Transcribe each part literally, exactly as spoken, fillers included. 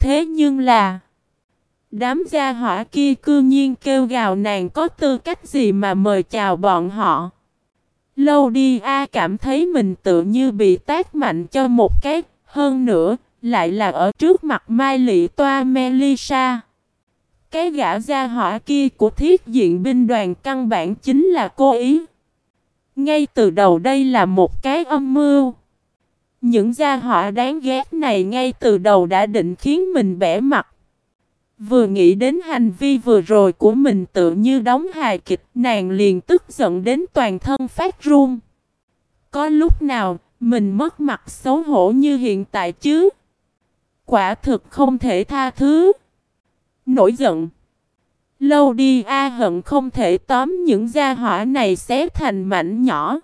thế nhưng là đám gia hỏa kia cư nhiên kêu gào, nàng có tư cách gì mà mời chào bọn họ. Lâu đi a cảm thấy mình tự như bị tát mạnh cho một cái, hơn nữa, lại là ở trước mặt Mai Lị Toa Melissa. Cái gã gia hỏa kia của thiết diện binh đoàn căn bản chính là cố ý. Ngay từ đầu đây là một cái âm mưu. Những gia hỏa đáng ghét này ngay từ đầu đã định khiến mình bẽ mặt. Vừa nghĩ đến hành vi vừa rồi của mình tự như đóng hài kịch, nàng liền tức giận đến toàn thân phát run. Có lúc nào mình mất mặt xấu hổ như hiện tại chứ? Quả thực không thể tha thứ. Nổi giận. Lâu đi a hận không thể tóm những gia hỏa này xé thành mảnh nhỏ.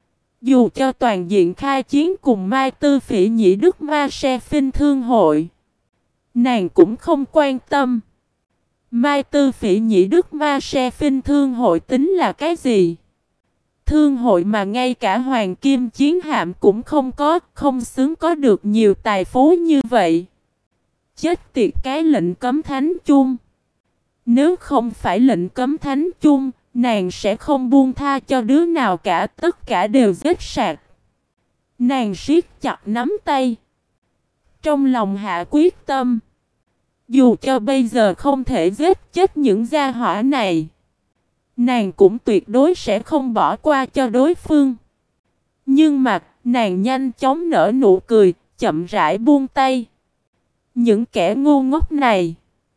Dù cho toàn diện khai chiến cùng Mai Tư Phỉ Nhĩ Đức Ma Se Phinh Thương Hội, nàng cũng không quan tâm. Mai Tư Phỉ Nhĩ Đức Ma Se Phinh Thương Hội tính là cái gì? Thương hội mà ngay cả hoàng kim chiến hạm cũng không có, không xứng có được nhiều tài phú như vậy. Chết tiệt cái lệnh cấm thánh chung. Nếu không phải lệnh cấm thánh chung, nàng sẽ không buông tha cho đứa nào cả, tất cả đều giết sạch. Nàng siết chặt nắm tay, trong lòng hạ quyết tâm. Dù cho bây giờ không thể giết chết những gia hỏa này, nàng cũng tuyệt đối sẽ không bỏ qua cho đối phương. Nhưng mà, nàng nhanh chóng nở nụ cười, chậm rãi buông tay. Những kẻ ngu ngốc này,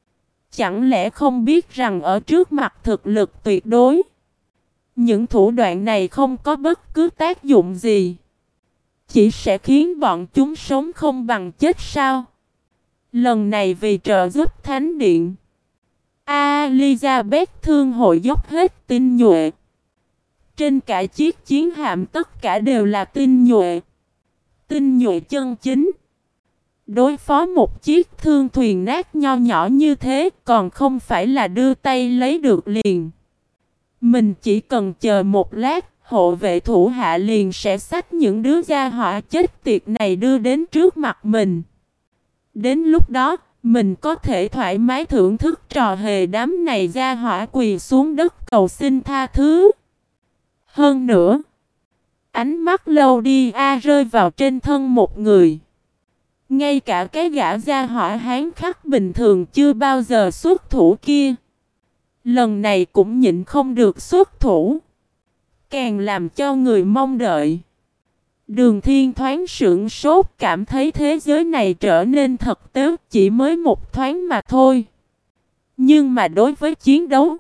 chẳng lẽ không biết rằng ở trước mặt thực lực tuyệt đối, những thủ đoạn này không có bất cứ tác dụng gì, chỉ sẽ khiến bọn chúng sống không bằng chết sao? Lần này vì trợ giúp Thánh Điện, Elizabeth Thương hội dốc hết tinh nhuệ. Trên cả chiếc chiến hạm tất cả đều là tinh nhuệ. Tinh nhuệ chân chính. Đối phó một chiếc thương thuyền nát nho nhỏ như thế còn không phải là đưa tay lấy được liền. Mình chỉ cần chờ một lát, hộ vệ thủ hạ liền sẽ xách những đứa gia hỏa chết tiệt này đưa đến trước mặt mình. Đến lúc đó, mình có thể thoải mái thưởng thức trò hề đám này gia hỏa quỳ xuống đất cầu xin tha thứ. Hơn nữa, ánh mắt lâu đi a rơi vào trên thân một người. Ngay cả cái gã gia hỏa hán khắc bình thường chưa bao giờ xuất thủ kia, lần này cũng nhịn không được xuất thủ. Càng làm cho người mong đợi. Đường Thiên thoáng sững sốt, cảm thấy thế giới này trở nên thật tế chỉ mới một thoáng mà thôi. Nhưng mà đối với chiến đấu,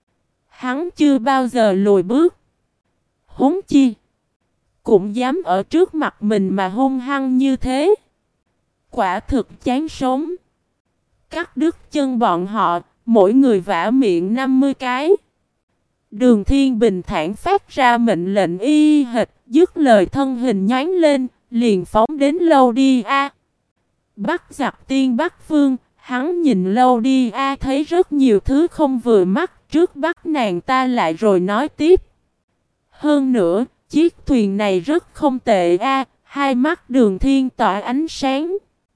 hắn chưa bao giờ lùi bước. Huống chi, cũng dám ở trước mặt mình mà hung hăng như thế. Quả thực chán sống. Cắt đứt chân bọn họ, mỗi người vả miệng năm mươi cái. Đường Thiên bình thản phát ra mệnh lệnh y hệt, dứt lời thân hình nhoáng lên, liền phóng đến lâu đi a. Bắt giặc tiên bắt vương, hắn nhìn lâu đi a thấy rất nhiều thứ không vừa mắt, trước bắt nàng ta lại rồi nói tiếp. Hơn nữa, chiếc thuyền này rất không tệ a, hai mắt Đường Thiên tỏa ánh sáng.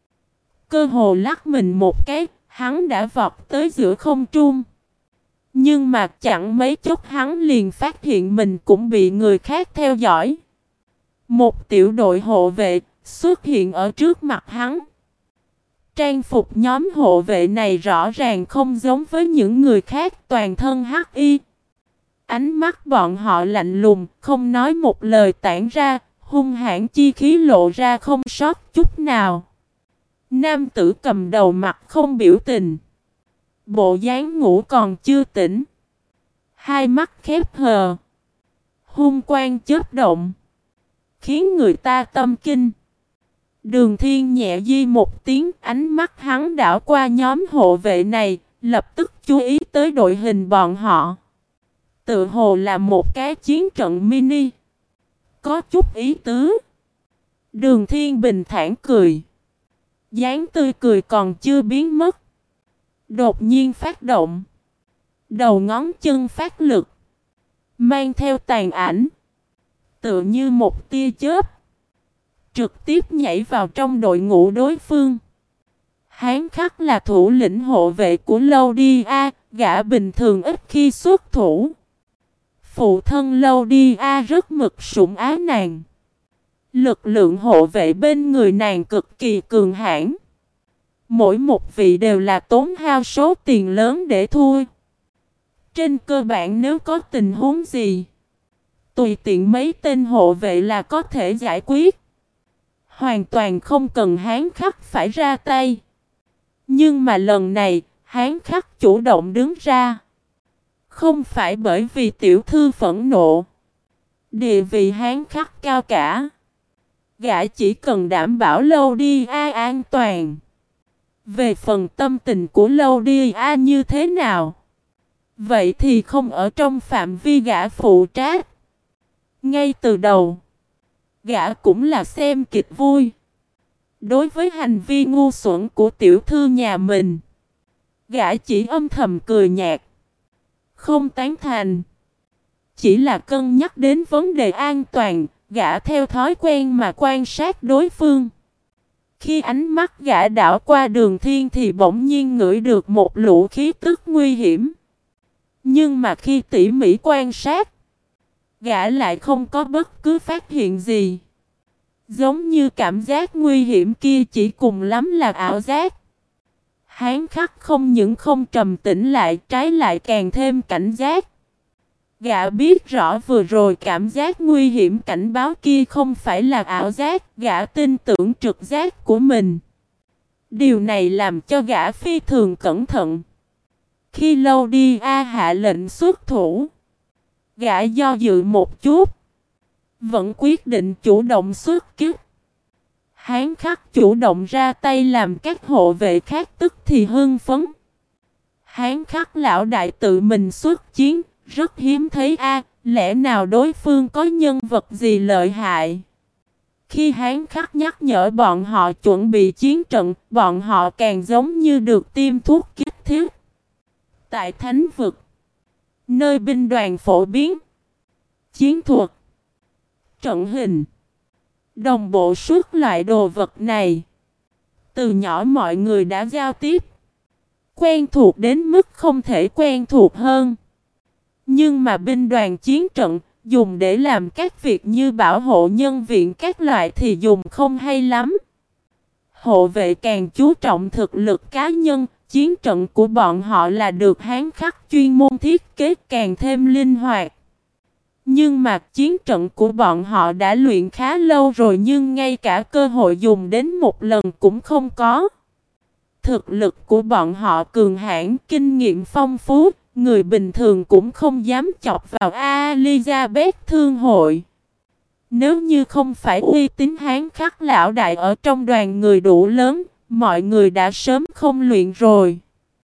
Cơ hồ lắc mình một cái, hắn đã vọt tới giữa không trung. Nhưng mà chẳng mấy chốc hắn liền phát hiện mình cũng bị người khác theo dõi. Một tiểu đội hộ vệ xuất hiện ở trước mặt hắn. Trang phục nhóm hộ vệ này rõ ràng không giống với những người khác, toàn thân hắc y. Ánh mắt bọn họ lạnh lùng, không nói một lời tản ra, hung hãn chi khí lộ ra không sót chút nào. Nam tử cầm đầu mặt không biểu tình. Bộ dáng ngủ còn chưa tỉnh. Hai mắt khép hờ. Hung quang chớp động, khiến người ta tâm kinh. Đường Thiên nhẹ di một tiếng, ánh mắt hắn đảo qua nhóm hộ vệ này, lập tức chú ý tới đội hình bọn họ. Tự hồ là một cái chiến trận mini. Có chút ý tứ. Đường Thiên bình thản cười. Dáng tươi cười còn chưa biến mất. Đột nhiên phát động. Đầu ngón chân phát lực. Mang theo tàn ảnh. Tựa như một tia chớp. Trực tiếp nhảy vào trong đội ngũ đối phương. Hán Khắc là thủ lĩnh hộ vệ của Lâu Đi A, gã bình thường ít khi xuất thủ. Phụ thân Lâu Đi A rất mực sủng ái nàng. Lực lượng hộ vệ bên người nàng cực kỳ cường hãn. Mỗi một vị đều là tốn hao số tiền lớn để thu. Trên cơ bản nếu có tình huống gì, tùy tiện mấy tên hộ vệ là có thể giải quyết. Hoàn toàn không cần Hán Khắc phải ra tay. Nhưng mà lần này, Hán Khắc chủ động đứng ra. Không phải bởi vì tiểu thư phẫn nộ. Địa vị Hán Khắc cao cả. Gã chỉ cần đảm bảo Lâu Đi A an toàn. Về phần tâm tình của Lâu Đi A như thế nào, vậy thì không ở trong phạm vi gã phụ trách. Ngay từ đầu, gã cũng là xem kịch vui. Đối với hành vi ngu xuẩn của tiểu thư nhà mình, gã chỉ âm thầm cười nhạt, không tán thành. Chỉ là cân nhắc đến vấn đề an toàn, gã theo thói quen mà quan sát đối phương. Khi ánh mắt gã đảo qua Đường Thiên thì bỗng nhiên ngửi được một lũ khí tức nguy hiểm. Nhưng mà khi tỉ mỉ quan sát, gã lại không có bất cứ phát hiện gì. Giống như cảm giác nguy hiểm kia chỉ cùng lắm là ảo giác. Hán Khắc không những không trầm tĩnh lại, trái lại càng thêm cảnh giác. Gã biết rõ vừa rồi cảm giác nguy hiểm cảnh báo kia không phải là ảo giác, gã tin tưởng trực giác của mình. Điều này làm cho gã phi thường cẩn thận. Khi Lâu Đi A hạ lệnh xuất thủ, gã do dự một chút, vẫn quyết định chủ động xuất kích. Hán Khắc chủ động ra tay làm các hộ vệ khác tức thì hưng phấn. Hán Khắc lão đại tự mình xuất chiến, rất hiếm thấy a, lẽ nào đối phương có nhân vật gì lợi hại? Khi Hán Khắc nhắc nhở bọn họ chuẩn bị chiến trận, bọn họ càng giống như được tiêm thuốc kích thích. Tại Thánh Vực, nơi binh đoàn phổ biến, chiến thuật, trận hình, đồng bộ suốt loại đồ vật này. Từ nhỏ mọi người đã giao tiếp, quen thuộc đến mức không thể quen thuộc hơn. Nhưng mà binh đoàn chiến trận, dùng để làm các việc như bảo hộ nhân viện các loại thì dùng không hay lắm. Hộ vệ càng chú trọng thực lực cá nhân, chiến trận của bọn họ là được Hán Khắc chuyên môn thiết kế càng thêm linh hoạt. Nhưng mà chiến trận của bọn họ đã luyện khá lâu rồi nhưng ngay cả cơ hội dùng đến một lần cũng không có. Thực lực của bọn họ cường hãn, kinh nghiệm phong phú, người bình thường cũng không dám chọc vào Elizabeth Thương hội. Nếu như không phải uy tín Hán Khắc lão đại ở trong đoàn người đủ lớn, mọi người đã sớm không luyện rồi.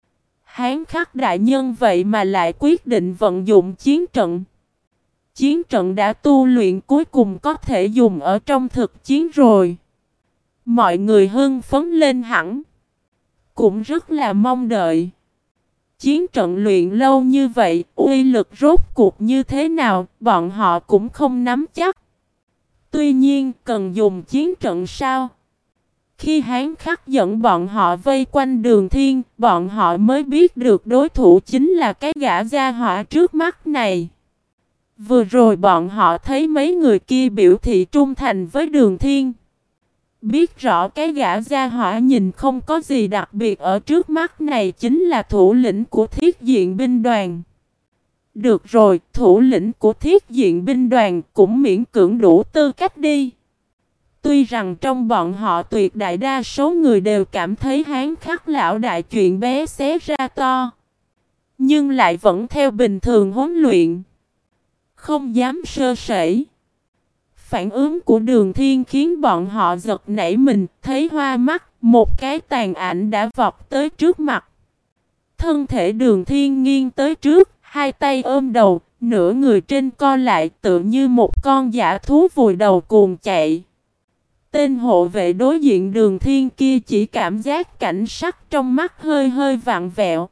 Hán Khắc đại nhân vậy mà lại quyết định vận dụng chiến trận. Chiến trận đã tu luyện cuối cùng có thể dùng ở trong thực chiến rồi. Mọi người hưng phấn lên hẳn. Cũng rất là mong đợi. Chiến trận luyện lâu như vậy, uy lực rốt cuộc như thế nào, bọn họ cũng không nắm chắc. Tuy nhiên, cần dùng chiến trận sao? Khi Hán Khắc dẫn bọn họ vây quanh Đường Thiên, bọn họ mới biết được đối thủ chính là cái gã gia hỏa trước mắt này. Vừa rồi bọn họ thấy mấy người kia biểu thị trung thành với Đường Thiên. Biết rõ cái gã gia hỏa nhìn không có gì đặc biệt ở trước mắt này chính là thủ lĩnh của thiết diện binh đoàn. Được rồi, thủ lĩnh của thiết diện binh đoàn cũng miễn cưỡng đủ tư cách đi. Tuy rằng trong bọn họ tuyệt đại đa số người đều cảm thấy Hán Khắc lão đại chuyện bé xé ra to. Nhưng lại vẫn theo bình thường huấn luyện. Không dám sơ sẩy. Phản ứng của Đường Thiên khiến bọn họ giật nảy mình, thấy hoa mắt, một cái tàn ảnh đã vọt tới trước mặt. Thân thể Đường Thiên nghiêng tới trước, hai tay ôm đầu, nửa người trên co lại tựa như một con dã thú vùi đầu cuồng chạy. Tên hộ vệ đối diện Đường Thiên kia chỉ cảm giác cảnh sắc trong mắt hơi hơi vặn vẹo.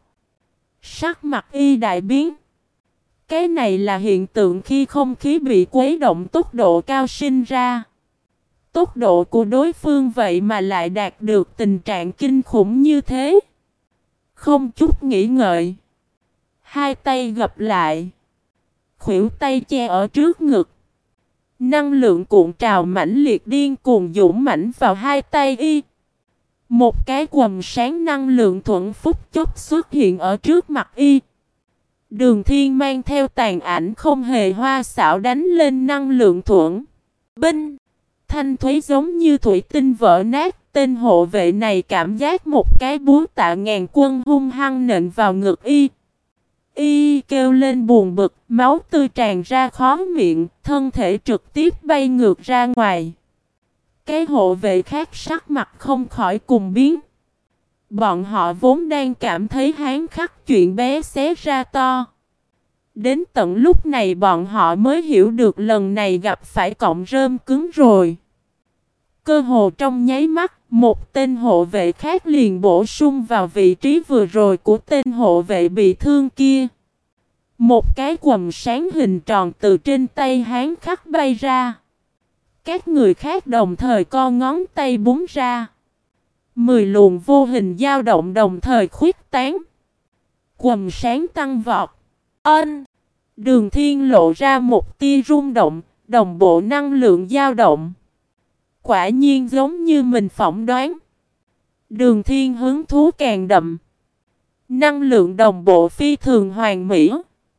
Sắc mặt y đại biến. Cái này là hiện tượng khi không khí bị quấy động tốc độ cao sinh ra. tốc độ của đối phương vậy mà lại đạt được tình trạng kinh khủng như thế. Không chút nghĩ ngợi, hai tay gập lại, khuỷu tay che ở trước ngực. Năng lượng cuộn trào mãnh liệt điên cuồng dũng mãnh vào hai tay y. Một cái quầng sáng năng lượng thuận phút chốc xuất hiện ở trước mặt y. Đường Thiên mang theo tàn ảnh không hề hoa xảo đánh lên năng lượng thuận. Binh! Thanh thúy giống như thủy tinh vỡ nát. Tên hộ vệ này cảm giác một cái búa tạ ngàn quân hung hăng nện vào ngực y. Y kêu lên buồn bực, máu tươi tràn ra khó miệng, thân thể trực tiếp bay ngược ra ngoài. Cái hộ vệ khác sắc mặt không khỏi cùng biến. Bọn họ vốn đang cảm thấy hán khắc chuyện bé xé ra to. Đến tận lúc này bọn họ mới hiểu được lần này gặp phải cọng rơm cứng rồi. Cơ hồ trong nháy mắt, một tên hộ vệ khác liền bổ sung vào vị trí vừa rồi của tên hộ vệ bị thương kia. Một cái quầng sáng hình tròn từ trên tay hán khắc bay ra. Các người khác đồng thời co ngón tay búng ra. Mười luồng vô hình dao động đồng thời khuyết tán. Quầng sáng tăng vọt. Ân! Đường Thiên lộ ra một tia rung động, đồng bộ năng lượng dao động. Quả nhiên giống như mình phỏng đoán. Đường Thiên hứng thú càng đậm. Năng lượng đồng bộ phi thường hoàn mỹ.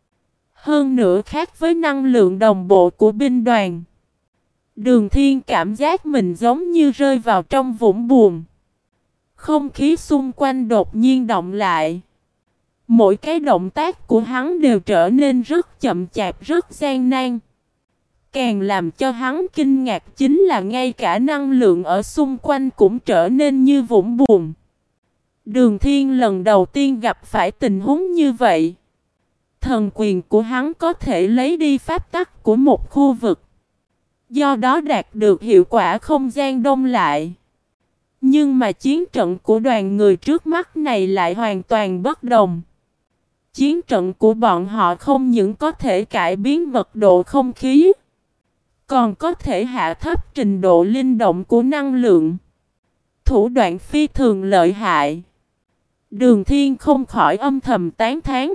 Hơn nữa khác với năng lượng đồng bộ của binh đoàn. Đường Thiên cảm giác mình giống như rơi vào trong vũng buồn. Không khí xung quanh đột nhiên động lại. Mỗi cái động tác của hắn đều trở nên rất chậm chạp, rất gian nan. Càng làm cho hắn kinh ngạc chính là ngay cả năng lượng ở xung quanh cũng trở nên như vũng buồn. Đường Thiên lần đầu tiên gặp phải tình huống như vậy. Thần quyền của hắn có thể lấy đi pháp tắc của một khu vực. Do đó đạt được hiệu quả không gian đông lại. Nhưng mà chiến trận của đoàn người trước mắt này lại hoàn toàn bất đồng. Chiến trận của bọn họ không những có thể cải biến mật độ không khí, còn có thể hạ thấp trình độ linh động của năng lượng. Thủ đoạn phi thường lợi hại. Đường Thiên không khỏi âm thầm tán thán.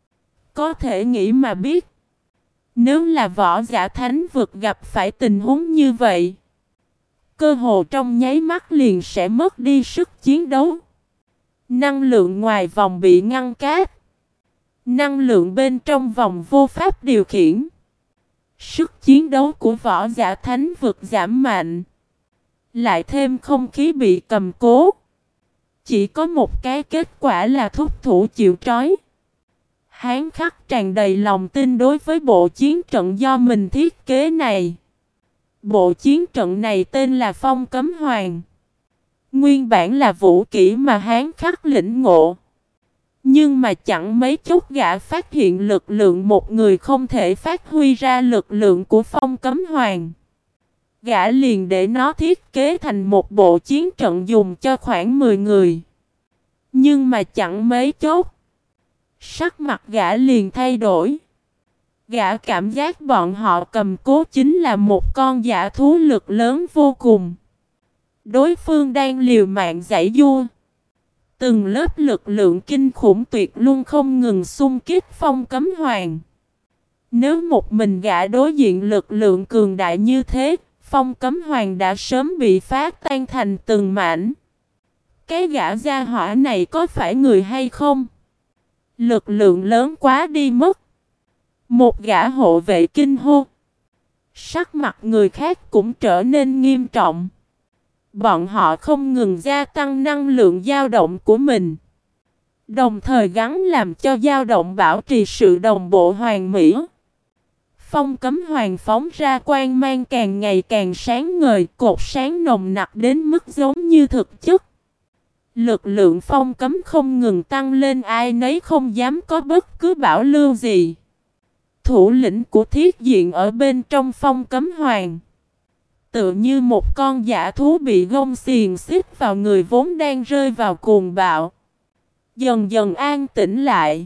Có thể nghĩ mà biết. Nếu là võ giả thánh vực gặp phải tình huống như vậy, cơ hồ trong nháy mắt liền sẽ mất đi sức chiến đấu. Năng lượng ngoài vòng bị ngăn cát. Năng lượng bên trong vòng vô pháp điều khiển. Sức chiến đấu của võ giả thánh vực giảm mạnh. Lại thêm không khí bị cầm cố. Chỉ có một cái kết quả là thúc thủ chịu trói. Hán khắc tràn đầy lòng tin đối với bộ chiến trận do mình thiết kế này. Bộ chiến trận này tên là Phong Cấm Hoàng. Nguyên bản là vũ kỹ mà Hán khắc lĩnh ngộ. Nhưng mà chẳng mấy chốc gã phát hiện lực lượng một người không thể phát huy ra lực lượng của Phong Cấm Hoàng. Gã liền để nó thiết kế thành một bộ chiến trận dùng cho khoảng mười người. Nhưng mà chẳng mấy chốc, sắc mặt gã liền thay đổi. Gã cảm giác bọn họ cầm cố chính là một con dã thú lực lớn vô cùng. Đối phương đang liều mạng giãy giụa. Từng lớp lực lượng kinh khủng tuyệt luôn không ngừng xung kích Phong Cấm Hoàng. Nếu một mình gã đối diện lực lượng cường đại như thế, Phong Cấm Hoàng đã sớm bị phá tan thành từng mảnh. Cái gã gia hỏa này có phải người hay không? Lực lượng lớn quá đi mất. Một gã hộ vệ kinh hô. Sắc mặt người khác cũng trở nên nghiêm trọng. Bọn họ không ngừng gia tăng năng lượng dao động của mình. Đồng thời gắng làm cho dao động bảo trì sự đồng bộ hoàn mỹ. Phong Cấm Hoàng phóng ra quang mang càng ngày càng sáng ngời, cột sáng nồng nặc đến mức giống như thực chất. Lực lượng phong cấm không ngừng tăng lên, ai nấy không dám có bất cứ bảo lưu gì. Thủ lĩnh của thiết diện ở bên trong Phong Cấm Hoàng, tựa như một con dã thú bị gông xiềng xích vào người vốn đang rơi vào cuồng bạo. Dần dần an tĩnh lại.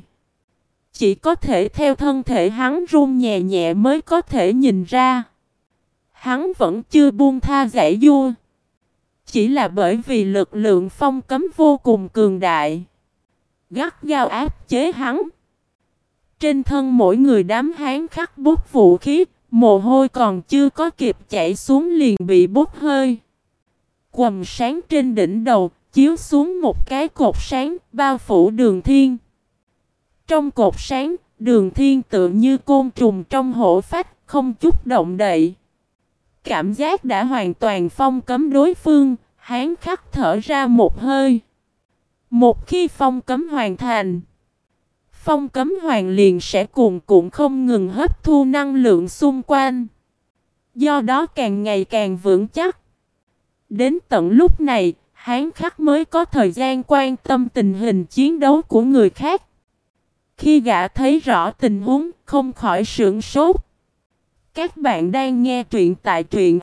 Chỉ có thể theo thân thể hắn run nhẹ nhẹ mới có thể nhìn ra. hắn vẫn chưa buông tha giãy giụa. Chỉ là bởi vì lực lượng phong cấm vô cùng cường đại, gắt gao áp chế hắn. Trên thân mỗi người đám hán khắc bút vũ khí, mồ hôi còn chưa có kịp chảy xuống liền bị bốc hơi. Quầng sáng trên đỉnh đầu chiếu xuống một cái cột sáng bao phủ Đường Thiên. Trong cột sáng, Đường Thiên tựa như côn trùng trong hổ phách, không chút động đậy. Cảm giác đã hoàn toàn phong cấm đối phương, hán khắc thở ra một hơi. Một khi phong cấm hoàn thành, phong cấm hoàng liền sẽ cuồn cuộn không ngừng hấp thu năng lượng xung quanh. Do đó càng ngày càng vững chắc. Đến tận lúc này, hán khắc mới có thời gian quan tâm tình hình chiến đấu của người khác. Khi gã thấy rõ tình huống, không khỏi sửng sốt. Các bạn đang nghe truyện tại truyện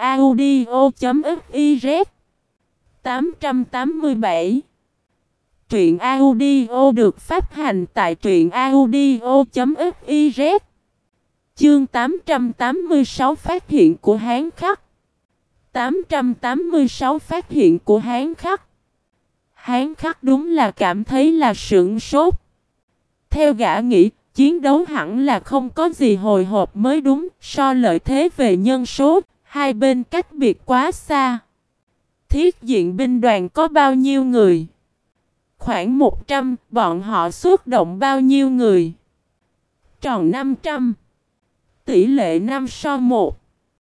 audio.fiz tám trăm tám mươi bảy. Truyện audio được phát hành tại truyện audio.fiz. Chương tám trăm tám mươi sáu phát hiện của hán khắc. tám trăm tám mươi sáu phát hiện của hán khắc. Hán khắc đúng là cảm thấy là sửng sốt. Theo gã nghĩ, chiến đấu hẳn là không có gì hồi hộp mới đúng, so lợi thế về nhân số, hai bên cách biệt quá xa. Thiết diện binh đoàn có bao nhiêu người? Khoảng một trăm, bọn họ xuất động bao nhiêu người? Tròn năm trăm. Tỷ lệ năm so một.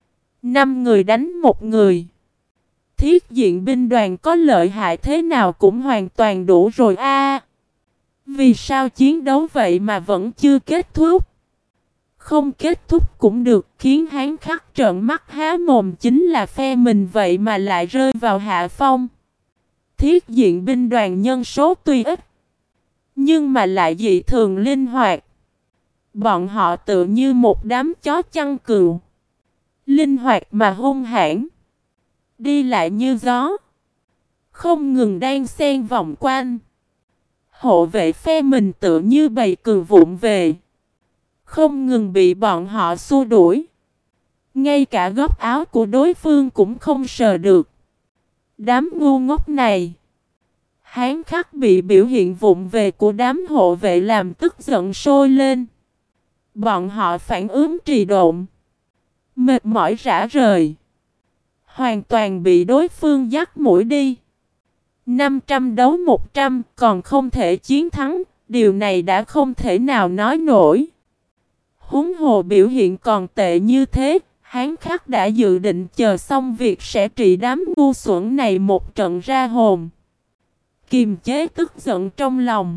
năm người đánh một người. Thiết diện binh đoàn có lợi hại thế nào cũng hoàn toàn đủ rồi a. À, vì sao chiến đấu vậy mà vẫn chưa kết thúc? Không kết thúc cũng được, khiến hán khắc trợn mắt há mồm chính là phe mình vậy mà lại rơi vào hạ phong. Thiết diện binh đoàn nhân số tuy ít, nhưng mà lại dị thường linh hoạt. Bọn họ tự như một đám chó chăn cừu, linh hoạt mà hung hãn, đi lại như gió, không ngừng đan xen vòng quanh. Hộ vệ phe mình tự như bầy cừu vụng về, không ngừng bị bọn họ xua đuổi. Ngay cả góc áo của đối phương cũng không sờ được. Đám ngu ngốc này. Hán khắc bị biểu hiện vụng về của đám hộ vệ làm tức giận sôi lên. Bọn họ phản ứng trì độn, mệt mỏi rã rời, hoàn toàn bị đối phương dắt mũi đi. năm trăm đấu một trăm còn không thể chiến thắng, điều này đã không thể nào nói nổi. Huống hồ biểu hiện còn tệ như thế, hán khắc đã dự định chờ xong việc sẽ trị đám ngu xuẩn này một trận ra hồn. Kiềm chế tức giận trong lòng,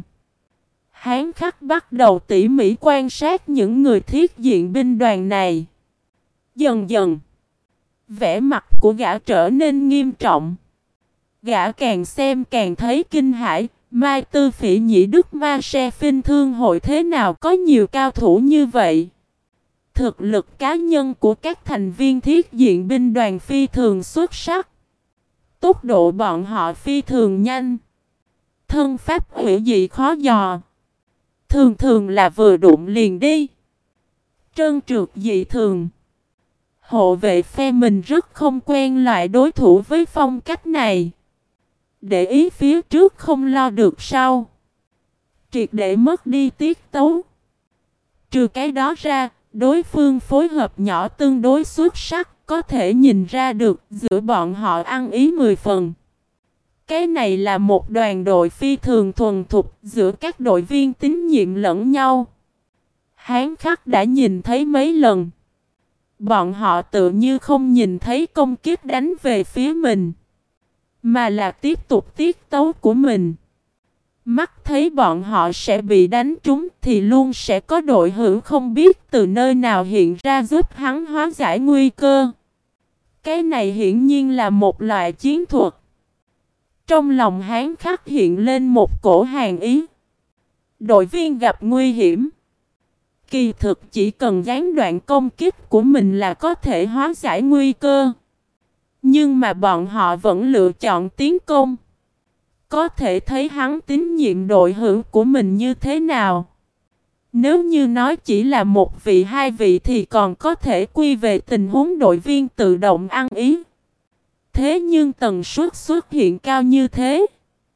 hán khắc bắt đầu tỉ mỉ quan sát những người thiết diện binh đoàn này. Dần dần, vẻ mặt của gã trở nên nghiêm trọng. Gã càng xem càng thấy kinh hãi. Mai Tư Phỉ Nhĩ Đức Ma Se Phinh Thương hội thế nào có nhiều cao thủ như vậy? Thực lực cá nhân của các thành viên thiết diện binh đoàn phi thường xuất sắc. Tốc độ bọn họ phi thường nhanh. Thân pháp hữu dị khó dò. Thường thường là vừa đụng liền đi. Trơn trượt dị thường. Hộ vệ phe mình rất không quen loại đối thủ với phong cách này. Để ý phía trước không lo được sau. Triệt để mất đi tiết tấu. Trừ cái đó ra, đối phương phối hợp nhỏ tương đối xuất sắc, có thể nhìn ra được giữa bọn họ ăn ý mười phần. Cái này là một đoàn đội phi thường thuần thục giữa các đội viên tín nhiệm lẫn nhau. Hán khắc đã nhìn thấy mấy lần. Bọn họ tự như không nhìn thấy công kích đánh về phía mình, mà là tiếp tục tiết tấu của mình. Mắt thấy bọn họ sẽ bị đánh trúng thì luôn sẽ có đội hữu không biết từ nơi nào hiện ra giúp hắn hóa giải nguy cơ. Cái này hiển nhiên là một loại chiến thuật. Trong lòng hán khắc hiện lên một cổ hàn ý. Đội viên gặp nguy hiểm, kỳ thực chỉ cần gián đoạn công kích của mình là có thể hóa giải nguy cơ. Nhưng mà bọn họ vẫn lựa chọn tiến công. Có thể thấy hắn tín nhiệm đội hữu của mình như thế nào. Nếu như nói chỉ là một vị hai vị thì còn có thể quy về tình huống đội viên tự động ăn ý. Thế nhưng tần suất xuất hiện cao như thế,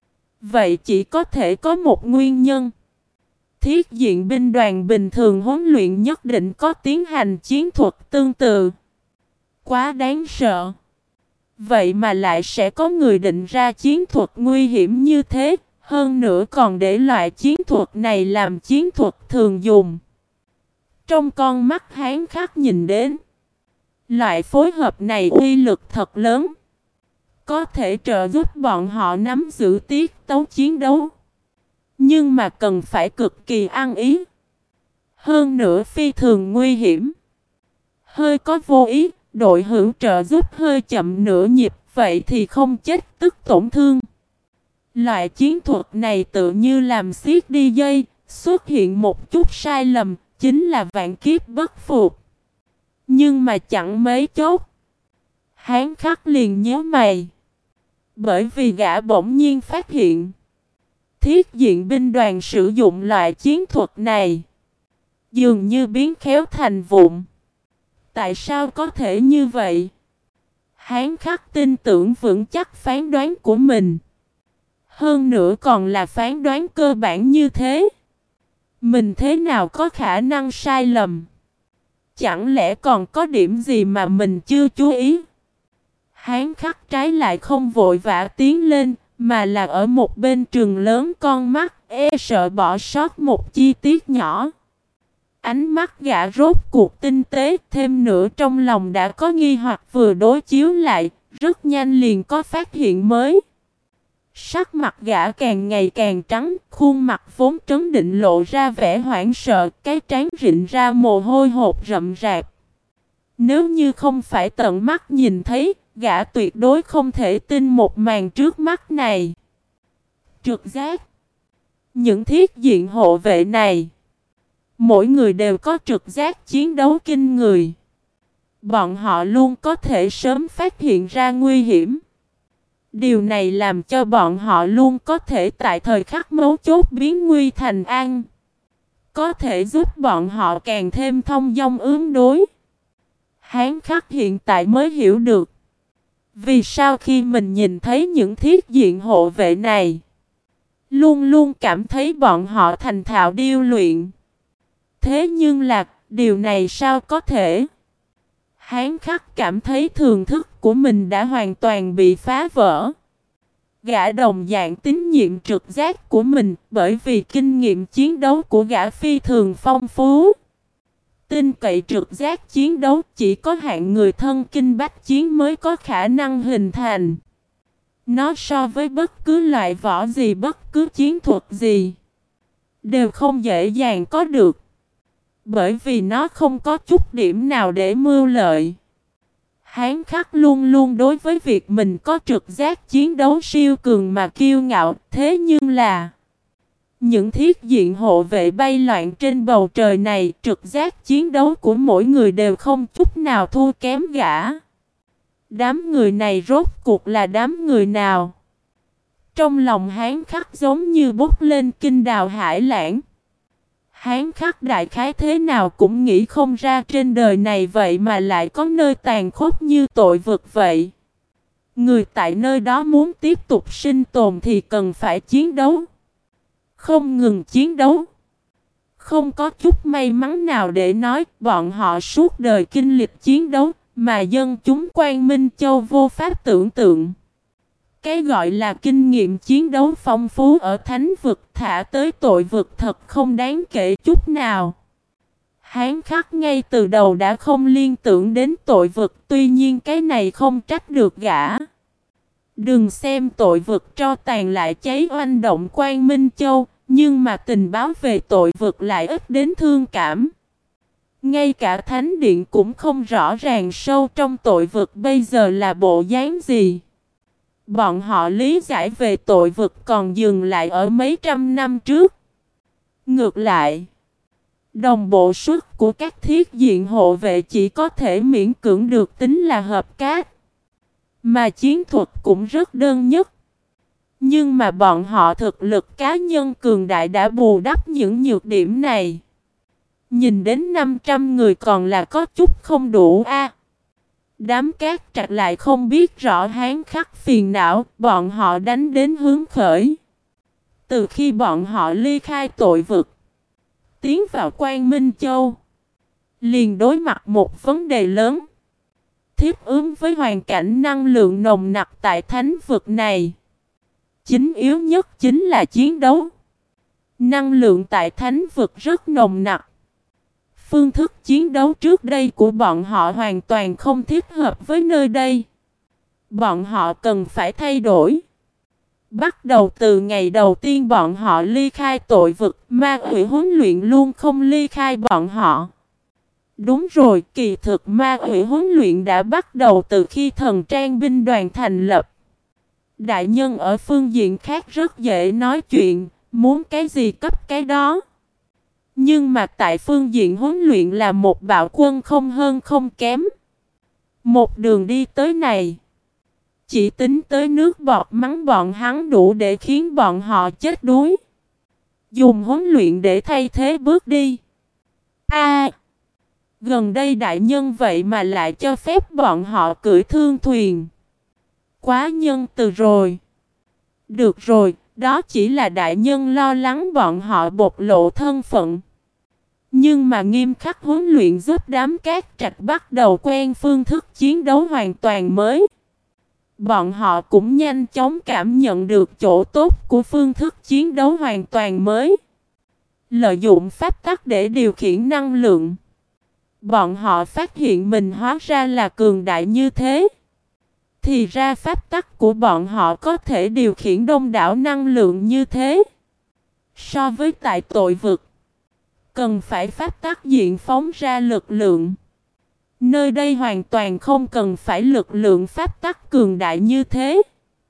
vậy chỉ có thể có một nguyên nhân. Thiết diện binh đoàn bình thường huấn luyện nhất định có tiến hành chiến thuật tương tự. Quá đáng sợ. Vậy mà lại sẽ có người định ra chiến thuật nguy hiểm như thế, hơn nữa còn để loại chiến thuật này làm chiến thuật thường dùng. Trong con mắt Hán Khắc nhìn đến, loại phối hợp này uy lực thật lớn, có thể trợ giúp bọn họ nắm giữ tiết tấu chiến đấu. Nhưng mà cần phải cực kỳ ăn ý. Hơn nữa phi thường nguy hiểm. Hơi có vô ý, đội hữu trợ giúp hơi chậm nửa nhịp, vậy thì không chết tức tổn thương. Loại chiến thuật này tự như làm xiết đi dây, xuất hiện một chút sai lầm, chính là vạn kiếp bất phục. Nhưng mà chẳng mấy chốc, Hán Khắc liền nhíu mày. Bởi vì gã bỗng nhiên phát hiện, thiết diện binh đoàn sử dụng loại chiến thuật này dường như biến khéo thành vụn. Tại sao có thể như vậy? Hán Khắc tin tưởng vững chắc phán đoán của mình. Hơn nữa còn là phán đoán cơ bản như thế. Mình thế nào có khả năng sai lầm? Chẳng lẽ còn có điểm gì mà mình chưa chú ý? Hán Khắc trái lại không vội vã tiến lên, mà là ở một bên trường lớn con mắt, e sợ bỏ sót một chi tiết nhỏ. Ánh mắt gã rốt cuộc tinh tế, thêm nữa trong lòng đã có nghi hoặc vừa đối chiếu lại, rất nhanh liền có phát hiện mới. Sắc mặt gã càng ngày càng trắng, khuôn mặt vốn trấn định lộ ra vẻ hoảng sợ, cái trán rịn ra mồ hôi hột rậm rạp. Nếu như không phải tận mắt nhìn thấy, gã tuyệt đối không thể tin một màn trước mắt này. Trực giác. Những thiết diện hộ vệ này, mỗi người đều có trực giác chiến đấu kinh người. Bọn họ luôn có thể sớm phát hiện ra nguy hiểm. Điều này làm cho bọn họ luôn có thể tại thời khắc mấu chốt biến nguy thành an. Có thể giúp bọn họ càng thêm thông dong ứng đối. Hán Khắc hiện tại mới hiểu được vì sao khi mình nhìn thấy những thiết diện hộ vệ này, luôn luôn cảm thấy bọn họ thành thạo điêu luyện. Thế nhưng là, điều này sao có thể? Hán Khắc cảm thấy thường thức của mình đã hoàn toàn bị phá vỡ. Gã đồng dạng tín nhiệm trực giác của mình, bởi vì kinh nghiệm chiến đấu của gã phi thường phong phú. Tin cậy trực giác chiến đấu chỉ có hạng người thân kinh bách chiến mới có khả năng hình thành. Nó so với bất cứ loại võ gì, bất cứ chiến thuật gì, đều không dễ dàng có được. Bởi vì nó không có chút điểm nào để mưu lợi. Hán Khắc luôn luôn đối với việc mình có trực giác chiến đấu siêu cường mà kiêu ngạo. Thế nhưng là, những thiết diện hộ vệ bay loạn trên bầu trời này, trực giác chiến đấu của mỗi người đều không chút nào thua kém gã. Đám người này rốt cuộc là đám người nào? Trong lòng Hán Khắc giống như bốc lên kinh đào hải lãng. Hán Khắc đại khái thế nào cũng nghĩ không ra trên đời này vậy mà lại có nơi tàn khốc như tội vực vậy. Người tại nơi đó muốn tiếp tục sinh tồn thì cần phải chiến đấu. Không ngừng chiến đấu. Không có chút may mắn nào để nói, bọn họ suốt đời kinh lịch chiến đấu mà dân chúng Quang Minh Châu vô pháp tưởng tượng. Cái gọi là kinh nghiệm chiến đấu phong phú ở thánh vực thả tới tội vực thật không đáng kể chút nào. Hán Khắc ngay từ đầu đã không liên tưởng đến tội vực, tuy nhiên cái này không trách được gã. Đừng xem tội vực tro tàn lại cháy oanh động Quang Minh Châu, nhưng mà tình báo về tội vực lại ít đến thương cảm. Ngay cả Thánh Điện cũng không rõ ràng sâu trong tội vực bây giờ là bộ dáng gì. Bọn họ lý giải về tội vực còn dừng lại ở mấy trăm năm trước. Ngược lại, đồng bộ suất của các thiết diện hộ vệ chỉ có thể miễn cưỡng được tính là hợp cát. Mà chiến thuật cũng rất đơn nhất. Nhưng mà bọn họ thực lực cá nhân cường đại đã bù đắp những nhược điểm này. Nhìn đến năm trăm người còn là có chút không đủ a. Đám Cát Trạch lại không biết rõ Hán Khắc phiền não, bọn họ đánh đến hướng khởi. Từ khi bọn họ ly khai tội vực, tiến vào Quang Minh Châu, liền đối mặt một vấn đề lớn. Thiết ứng với hoàn cảnh năng lượng nồng nặc tại thánh vực này. Chính yếu nhất chính là chiến đấu. Năng lượng tại thánh vực rất nồng nặc. Phương thức chiến đấu trước đây của bọn họ hoàn toàn không thích hợp với nơi đây. Bọn họ cần phải thay đổi. Bắt đầu từ ngày đầu tiên bọn họ ly khai tội vực, ma quỷ huấn luyện luôn không ly khai bọn họ. Đúng rồi, kỳ thực ma quỷ huấn luyện đã bắt đầu từ khi thần trang binh đoàn thành lập. Đại nhân ở phương diện khác rất dễ nói chuyện, muốn cái gì cấp cái đó. Nhưng mà tại phương diện huấn luyện là một bạo quân không hơn không kém. Một đường đi tới này, chỉ tính tới nước bọt mắng bọn hắn đủ để khiến bọn họ chết đuối. Dùng huấn luyện để thay thế bước đi. A, gần đây đại nhân vậy mà lại cho phép bọn họ cưỡi thương thuyền. Quá nhân từ rồi. Được rồi, đó chỉ là đại nhân lo lắng bọn họ bộc lộ thân phận. Nhưng mà nghiêm khắc huấn luyện giúp đám Cát Trạch bắt đầu quen phương thức chiến đấu hoàn toàn mới. Bọn họ cũng nhanh chóng cảm nhận được chỗ tốt của phương thức chiến đấu hoàn toàn mới. Lợi dụng pháp tắc để điều khiển năng lượng. Bọn họ phát hiện mình hóa ra là cường đại như thế. Thì ra pháp tắc của bọn họ có thể điều khiển đông đảo năng lượng như thế. So với tại tội vực, cần phải pháp tắc diện phóng ra lực lượng. Nơi đây hoàn toàn không cần phải lực lượng pháp tắc cường đại như thế.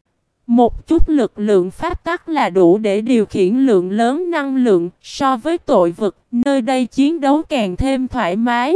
Một chút lực lượng pháp tắc là đủ để điều khiển lượng lớn năng lượng. So với tội vực, nơi đây chiến đấu càng thêm thoải mái.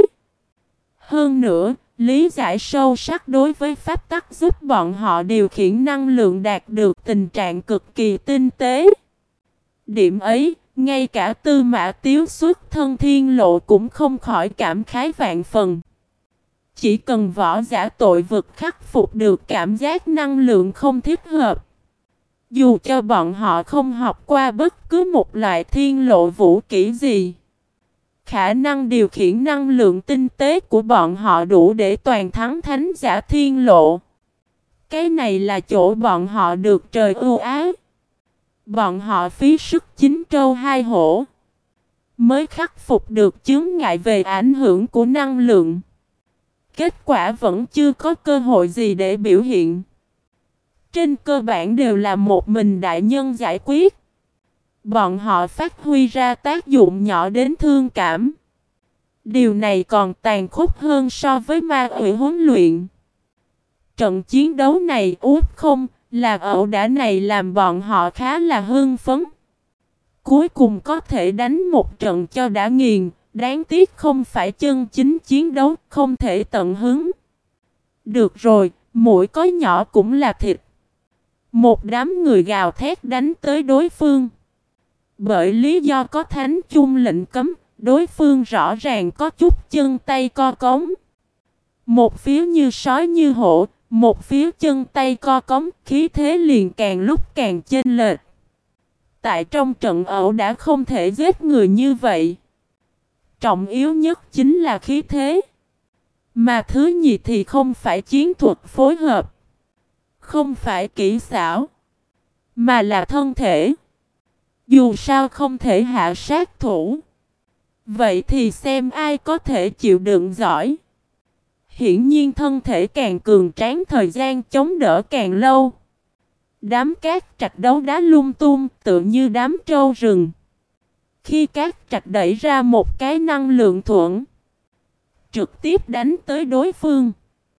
Hơn nữa, lý giải sâu sắc đối với pháp tắc giúp bọn họ điều khiển năng lượng đạt được tình trạng cực kỳ tinh tế. Điểm ấy, ngay cả Tư Mã Tiếu xuất thân thiên lộ cũng không khỏi cảm khái vạn phần. Chỉ cần võ giả tội vực khắc phục được cảm giác năng lượng không thích hợp. Dù cho bọn họ không học qua bất cứ một loại thiên lộ vũ kỹ gì, khả năng điều khiển năng lượng tinh tế của bọn họ đủ để toàn thắng thánh giả thiên lộ. Cái này là chỗ bọn họ được trời ưu ái. Bọn họ phí sức chín trâu hai hổ, mới khắc phục được chướng ngại về ảnh hưởng của năng lượng. Kết quả vẫn chưa có cơ hội gì để biểu hiện. Trên cơ bản đều là một mình đại nhân giải quyết. Bọn họ phát huy ra tác dụng nhỏ đến thương cảm. Điều này còn tàn khốc hơn so với ma quỷ huấn luyện. Trận chiến đấu này út không là ẩu đả này làm bọn họ khá là hưng phấn. Cuối cùng có thể đánh một trận cho đã nghiền. Đáng tiếc không phải chân chính chiến đấu, không thể tận hứng. Được rồi, mũi có nhỏ cũng là thịt. Một đám người gào thét đánh tới đối phương. Bởi lý do có thánh chung lệnh cấm, đối phương rõ ràng có chút chân tay co cống. Một phía như sói như hổ, một phía chân tay co cống, khí thế liền càng lúc càng chênh lệch. Tại trong trận ẩu đã không thể giết người như vậy. Trọng yếu nhất chính là khí thế. Mà thứ nhì thì không phải chiến thuật phối hợp, không phải kỹ xảo, mà là thân thể. Dù sao không thể hạ sát thủ, vậy thì xem ai có thể chịu đựng giỏi. Hiển nhiên thân thể càng cường tráng thời gian chống đỡ càng lâu. Đám Cát Trạch đấu đá lung tung tự như đám trâu rừng. Khi Cát Trạch đẩy ra một cái năng lượng thuẫn, trực tiếp đánh tới đối phương.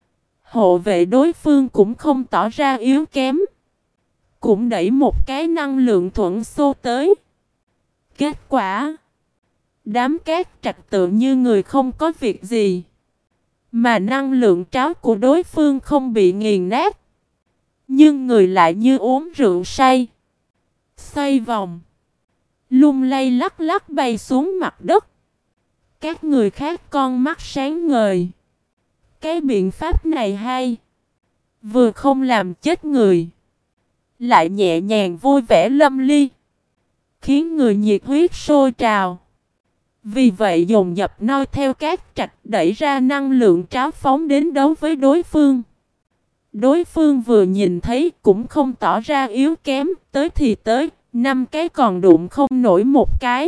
Hộ vệ đối phương cũng không tỏ ra yếu kém, cũng đẩy một cái năng lượng thuẫn xô tới. Kết quả, đám Cát Trạch tự như người không có việc gì, mà năng lượng tráo của đối phương không bị nghiền nát, nhưng người lại như uống rượu say, xoay vòng, lung lay lắc lắc bay xuống mặt đất. Các người khác con mắt sáng ngời. Cái biện pháp này hay. Vừa không làm chết người, lại nhẹ nhàng vui vẻ lâm ly, khiến người nhiệt huyết sôi trào. Vì vậy dồn dập noi theo các trạch, đẩy ra năng lượng tráo phóng đến đấu với đối phương. Đối phương vừa nhìn thấy cũng không tỏ ra yếu kém, tới thì tới, năm cái còn đụng không nổi một cái.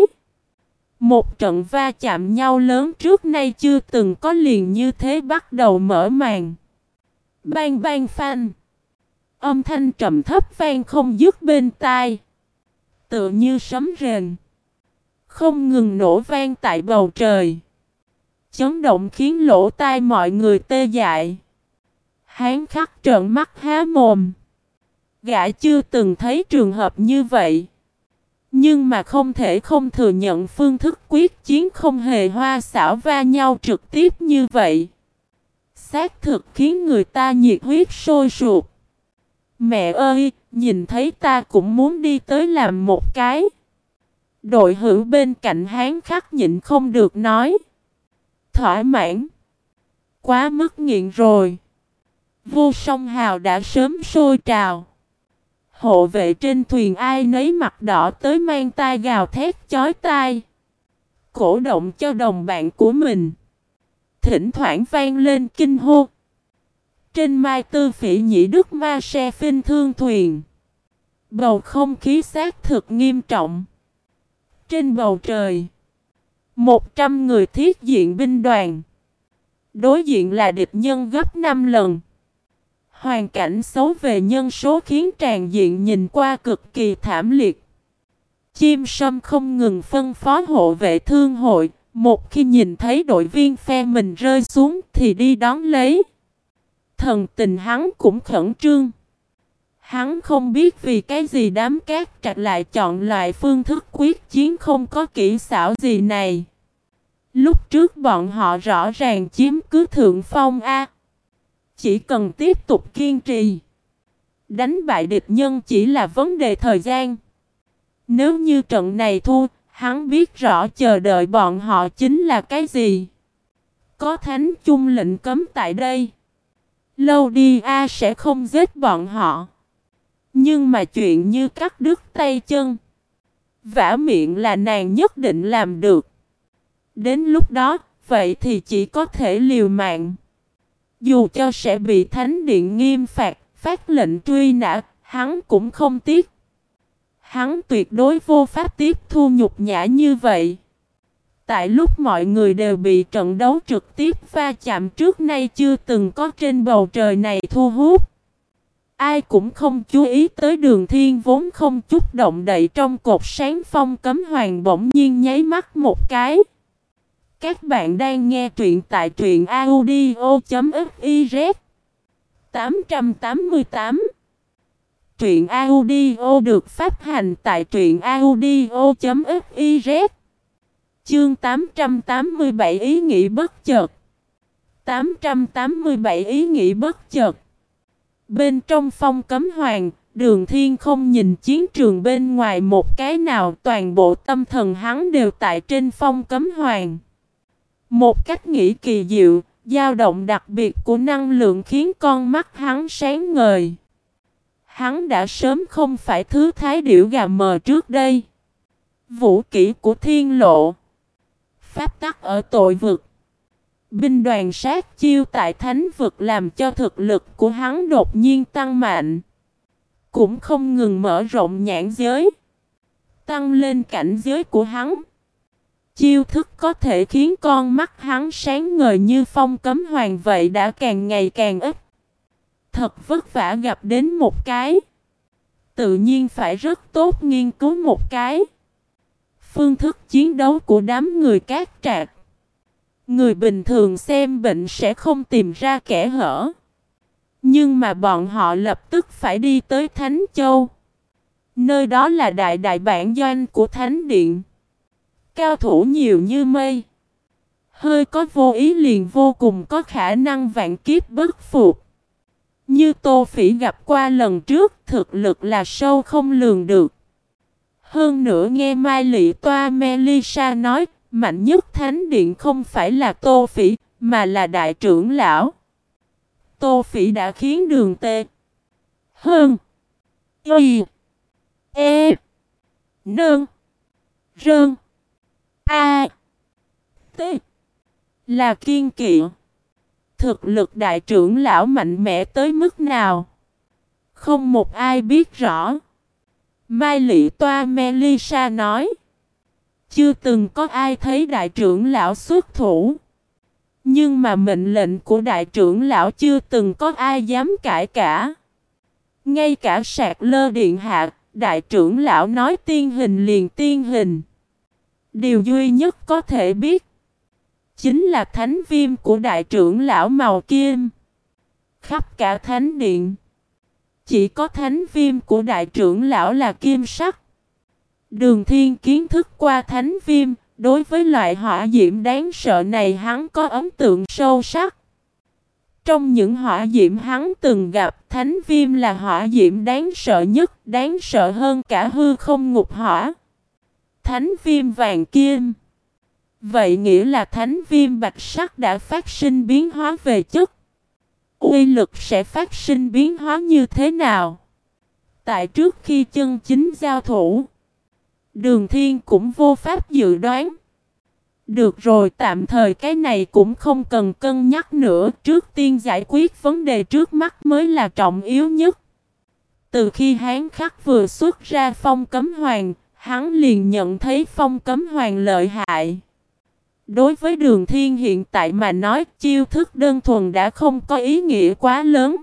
Một trận va chạm nhau lớn trước nay chưa từng có liền như thế bắt đầu mở màn. Bang bang phanh. Âm thanh trầm thấp vang không dứt bên tai, tựa như sấm rền, không ngừng nổ vang tại bầu trời, chấn động khiến lỗ tai mọi người tê dại. Hán Khắc trợn mắt há mồm. Gã chưa từng thấy trường hợp như vậy, nhưng mà không thể không thừa nhận phương thức quyết chiến không hề hoa xảo va nhau trực tiếp như vậy. Xác thực khiến người ta nhiệt huyết sôi sục. Mẹ ơi, nhìn thấy ta cũng muốn đi tới làm một cái. Đội hữu bên cạnh Hán Khắc nhịn không được nói. Thỏa mãn. Quá mức nghiện rồi. Vô Song Hào đã sớm sôi trào. Hộ vệ trên thuyền ai nấy mặt đỏ tới mang tai gào thét chói tai, cổ động cho đồng bạn của mình. Thỉnh thoảng vang lên kinh hô. Trên Mai Tư Phỉ Nhĩ Đức Ma Xe Phinh Thương thuyền, bầu không khí xác thực nghiêm trọng. Trên bầu trời, một trăm người thiết diện binh đoàn, đối diện là địch nhân gấp năm lần. Hoàn cảnh xấu về nhân số khiến tràn diện nhìn qua cực kỳ thảm liệt. Chim Sâm không ngừng phân phó hộ vệ thương hội, một khi nhìn thấy đội viên phe mình rơi xuống thì đi đón lấy. Thần tình hắn cũng khẩn trương. Hắn không biết vì cái gì đám cát trạch lại chọn loại phương thức quyết chiến không có kỹ xảo gì này. Lúc trước bọn họ rõ ràng chiếm cứ thượng phong A. Chỉ cần tiếp tục kiên trì, đánh bại địch nhân chỉ là vấn đề thời gian. Nếu như trận này thua, hắn biết rõ chờ đợi bọn họ chính là cái gì. Có thánh chung lệnh cấm tại đây, lâu đi A sẽ không giết bọn họ. Nhưng mà chuyện như cắt đứt tay chân, vả miệng là nàng nhất định làm được. Đến lúc đó, vậy thì chỉ có thể liều mạng. Dù cho sẽ bị thánh điện nghiêm phạt, phát lệnh truy nã, hắn cũng không tiếc. Hắn tuyệt đối vô pháp tiếp thu nhục nhã như vậy. Tại lúc mọi người đều bị trận đấu trực tiếp va chạm trước nay chưa từng có trên bầu trời này thu hút, ai cũng không chú ý tới Đường Thiên vốn không chút động đậy trong cột sáng phong cấm hoàng bỗng nhiên nháy mắt một cái. Các bạn đang nghe truyện tại truyện audio chấm fiz. tám trăm tám mươi tám. Truyện audio được phát hành tại truyện audio chấm fiz. Chương tám trăm tám mươi bảy ý nghĩ bất chợt. tám trăm tám mươi bảy ý nghĩ bất chợt. Bên trong phong cấm hoàng, Đường Thiên không nhìn chiến trường bên ngoài một cái nào, toàn bộ tâm thần hắn đều tại trên phong cấm hoàng. Một cách nghĩ kỳ diệu, dao động đặc biệt của năng lượng khiến con mắt hắn sáng ngời. Hắn đã sớm không phải thứ thái điểu gà mờ trước đây. Vũ kỹ của thiên lộ, pháp tắc ở tội vực, binh đoàn sát chiêu tại thánh vực làm cho thực lực của hắn đột nhiên tăng mạnh. Cũng không ngừng mở rộng nhãn giới, tăng lên cảnh giới của hắn. Chiêu thức có thể khiến con mắt hắn sáng ngời như phong cấm hoàng vậy đã càng ngày càng ít. Thật vất vả gặp đến một cái, tự nhiên phải rất tốt nghiên cứu một cái. Phương thức chiến đấu của đám người cát trạc, người bình thường xem bệnh sẽ không tìm ra kẽ hở. Nhưng mà bọn họ lập tức phải đi tới Thánh Châu. Nơi đó là đại đại bản doanh của Thánh Điện. Cao thủ nhiều như mây. Hơi có vô ý liền vô cùng có khả năng vạn kiếp bất phục. Như Tô Phỉ gặp qua lần trước, thực lực là sâu không lường được. Hơn nữa nghe Mai Lị Toa Melissa nói, Mạnh nhất thánh điện không phải là Tô Phỉ, mà là đại trưởng lão. Tô Phỉ đã khiến Đường Tê Hơn Y E Nơn Rơn A T là kiên kỵ. Thực lực đại trưởng lão mạnh mẽ tới mức nào, không một ai biết rõ. Mai Lị Toa Melissa nói, chưa từng có ai thấy đại trưởng lão xuất thủ. Nhưng mà mệnh lệnh của đại trưởng lão chưa từng có ai dám cãi cả. Ngay cả Sạc Lơ điện hạ, đại trưởng lão nói tiên hình liền tiên hình. Điều duy nhất có thể biết chính là thánh viêm của đại trưởng lão màu kim. Khắp cả thánh điện, chỉ có thánh viêm của đại trưởng lão là kim sắc. Đường Thiên kiến thức qua thánh viêm, đối với loại hỏa diễm đáng sợ này hắn có ấn tượng sâu sắc. Trong những hỏa diễm hắn từng gặp, thánh viêm là hỏa diễm đáng sợ nhất, đáng sợ hơn cả hư không ngục hỏa. Thánh viêm vàng kim. Vậy nghĩa là thánh viêm bạch sắc đã phát sinh biến hóa về chất. Uy lực sẽ phát sinh biến hóa như thế nào? Tại trước khi chân chính giao thủ, Đường Thiên cũng vô pháp dự đoán. Được rồi, tạm thời cái này cũng không cần cân nhắc nữa. Trước tiên giải quyết vấn đề trước mắt mới là trọng yếu nhất. Từ khi Hán Khắc vừa xuất ra Phong Cấm Hoàng, hắn liền nhận thấy Phong Cấm Hoàng lợi hại. Đối với Đường Thiên hiện tại mà nói, chiêu thức đơn thuần đã không có ý nghĩa quá lớn.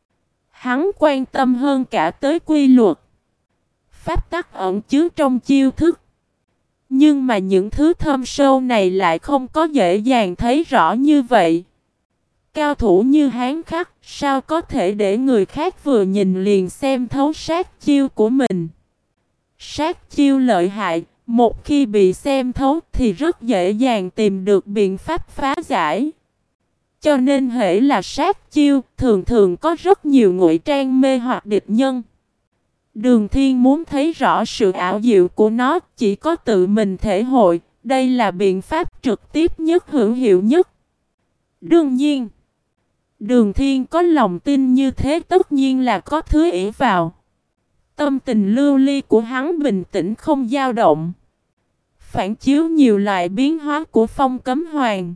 Hắn quan tâm hơn cả tới quy luật, pháp tắc ẩn chứa trong chiêu thức. Nhưng mà những thứ thâm sâu này lại không có dễ dàng thấy rõ như vậy. Cao thủ như Hán Khắc, sao có thể để người khác vừa nhìn liền xem thấu sát chiêu của mình? Sát chiêu lợi hại, một khi bị xem thấu thì rất dễ dàng tìm được biện pháp phá giải. Cho nên hễ là sát chiêu, thường thường có rất nhiều ngụy trang mê hoặc địch nhân. Đường Thiên muốn thấy rõ sự ảo diệu của nó, chỉ có tự mình thể hội, đây là biện pháp trực tiếp nhất, hữu hiệu nhất. Đương nhiên, Đường Thiên có lòng tin như thế tất nhiên là có thứ ỷ vào. Tâm tình lưu ly của hắn bình tĩnh không dao động, phản chiếu nhiều loại biến hóa của Phong Cấm Hoàng.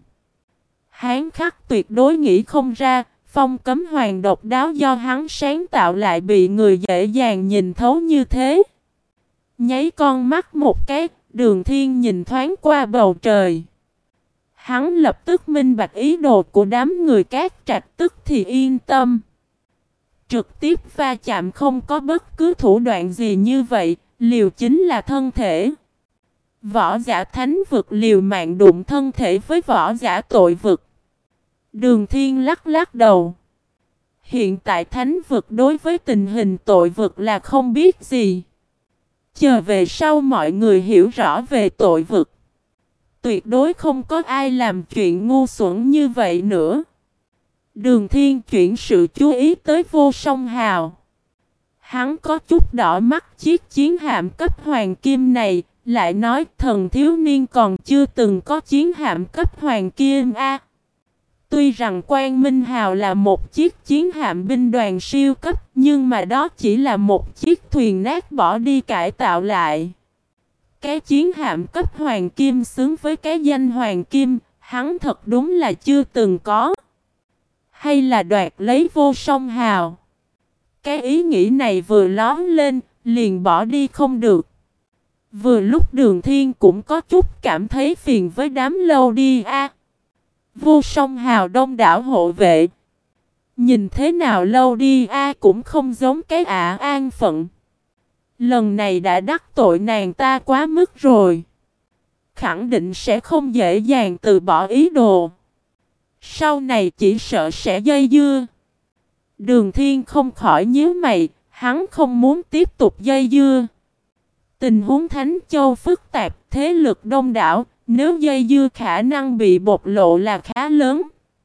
Hán Khắc tuyệt đối nghĩ không ra, Phong Cấm Hoàng độc đáo do hắn sáng tạo lại bị người dễ dàng nhìn thấu như thế. Nháy con mắt một cái, Đường Thiên nhìn thoáng qua bầu trời. Hắn lập tức minh bạch ý đồ của đám người Cát Trạch, tức thì yên tâm. Trực tiếp va chạm, không có bất cứ thủ đoạn gì như vậy, liều chính là thân thể. Võ giả thánh vực liều mạng đụng thân thể với võ giả tội vực. Đường Thiên lắc lắc đầu. Hiện tại thánh vực đối với tình hình tội vực là không biết gì. Chờ về sau mọi người hiểu rõ về tội vực, tuyệt đối không có ai làm chuyện ngu xuẩn như vậy nữa. Đường Thiên chuyển sự chú ý tới Vô Song Hào. Hắn có chút đỏ mắt chiếc chiến hạm cấp hoàng kim này, lại nói thần thiếu niên còn chưa từng có chiến hạm cấp hoàng kim a. Tuy rằng Quang Minh Hào là một chiếc chiến hạm binh đoàn siêu cấp, nhưng mà đó chỉ là một chiếc thuyền nát bỏ đi cải tạo lại. Cái chiến hạm cấp hoàng kim xứng với cái danh hoàng kim, hắn thật đúng là chưa từng có. Hay là đoạt lấy Vô Song Hào? Cái ý nghĩ này vừa lóm lên, liền bỏ đi không được. Vừa lúc Đường Thiên cũng có chút cảm thấy phiền với đám lâu đi a. Vô Song Hào đông đảo hộ vệ, nhìn thế nào lâu đi a cũng không giống cái ả an phận. Lần này đã đắc tội nàng ta quá mức rồi, khẳng định sẽ không dễ dàng từ bỏ ý đồ. Sau này chỉ sợ sẽ dây dưa. Đường Thiên không khỏi nhíu mày, hắn không muốn tiếp tục dây dưa. Tình huống Thánh Châu phức tạp, thế lực đông đảo, nếu dây dưa khả năng bị bộc lộ là khá lớn.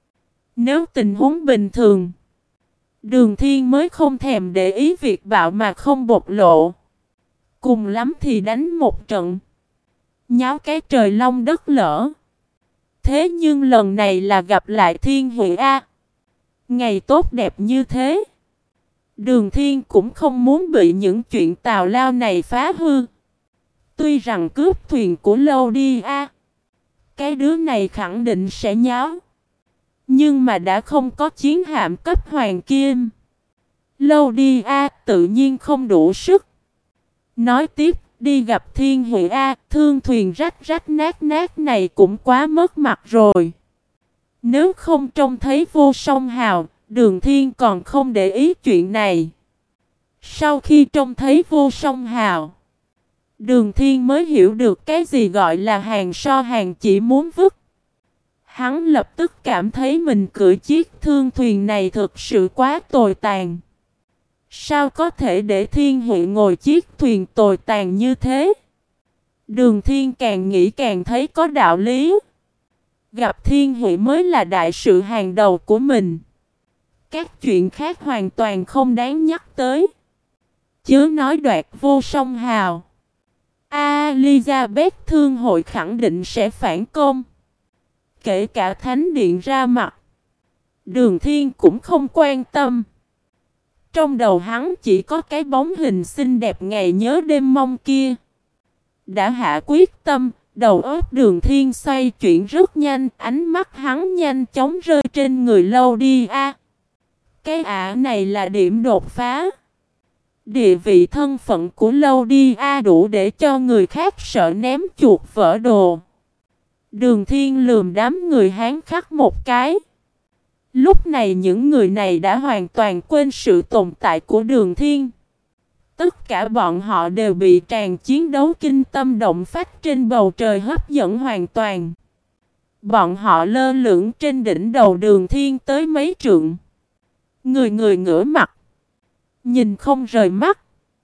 Nếu tình huống bình thường, Đường Thiên mới không thèm để ý việc bạo mà không bộc lộ. Cùng lắm thì đánh một trận. nháo cái trời long đất lỡ. Thế nhưng lần này là gặp lại Thiên Huệ A. Ngày tốt đẹp như thế, Đường Thiên cũng không muốn bị những chuyện tào lao này phá hư. Tuy rằng cướp thuyền của Lâu Đi A, cái đứa này khẳng định sẽ nháo. Nhưng mà đã không có chiến hạm cấp hoàng kim, Lâu Đi A tự nhiên không đủ sức. Nói tiếp, đi gặp Thiên Huệ A, thương thuyền rách rách nát nát này cũng quá mất mặt rồi. Nếu không trông thấy Vô Song Hào, Đường Thiên còn không để ý chuyện này. Sau khi trông thấy Vô Song Hào, Đường Thiên mới hiểu được cái gì gọi là hàng so hàng chỉ muốn vứt. Hắn lập tức cảm thấy mình cưỡi chiếc thương thuyền này thực sự quá tồi tàn. Sao có thể để Thiên Huệ ngồi chiếc thuyền tồi tàn như thế? Đường Thiên càng nghĩ càng thấy có đạo lý. Gặp Thiên Huệ mới là đại sự hàng đầu của mình. Các chuyện khác hoàn toàn không đáng nhắc tới. Chớ nói đoạt Vô Song Hào, Elizabeth thương hội khẳng định sẽ phản công. Kể cả Thánh Điện ra mặt, Đường Thiên cũng không quan tâm. Trong đầu hắn chỉ có cái bóng hình xinh đẹp ngày nhớ đêm mong kia. Đã hạ quyết tâm, đầu óc Đường Thiên xoay chuyển rất nhanh, ánh mắt hắn nhanh chóng rơi trên người Lâu Đi A. Cái ả này là điểm đột phá. Địa vị thân phận của Lâu Đi A đủ để cho người khác sợ ném chuột vỡ đồ. Đường Thiên lườm đám người Hán khắc một cái. Lúc này những người này đã hoàn toàn quên sự tồn tại của Đường Thiên. Tất cả bọn họ đều bị tràn chiến đấu kinh tâm động phách trên bầu trời hấp dẫn hoàn toàn. Bọn họ lơ lửng trên đỉnh đầu Đường Thiên tới mấy trượng. Người người ngửa mặt, nhìn không rời mắt.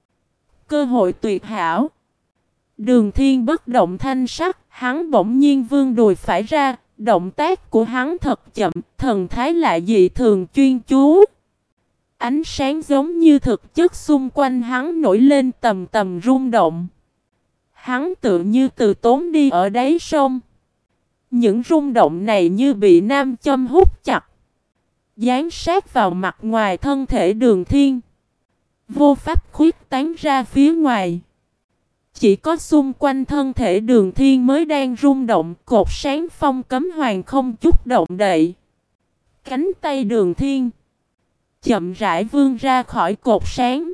Cơ hội tuyệt hảo. Đường Thiên bất động thanh sắc, hắn bỗng nhiên vươn đùi phải ra, động tác của hắn thật chậm, thần thái lại dị thường chuyên chú. Ánh sáng giống như thực chất xung quanh hắn nổi lên tầm tầm rung động. Hắn tự như từ tốn đi ở đáy sông. Những rung động này như bị nam châm hút chặt, dán sát vào mặt ngoài thân thể Đường Thiên, vô pháp khuyết tán ra phía ngoài. Chỉ có xung quanh thân thể Đường Thiên mới đang rung động, cột sáng phong cấm hoàng không chút động đậy. Cánh tay Đường Thiên chậm rãi vươn ra khỏi cột sáng.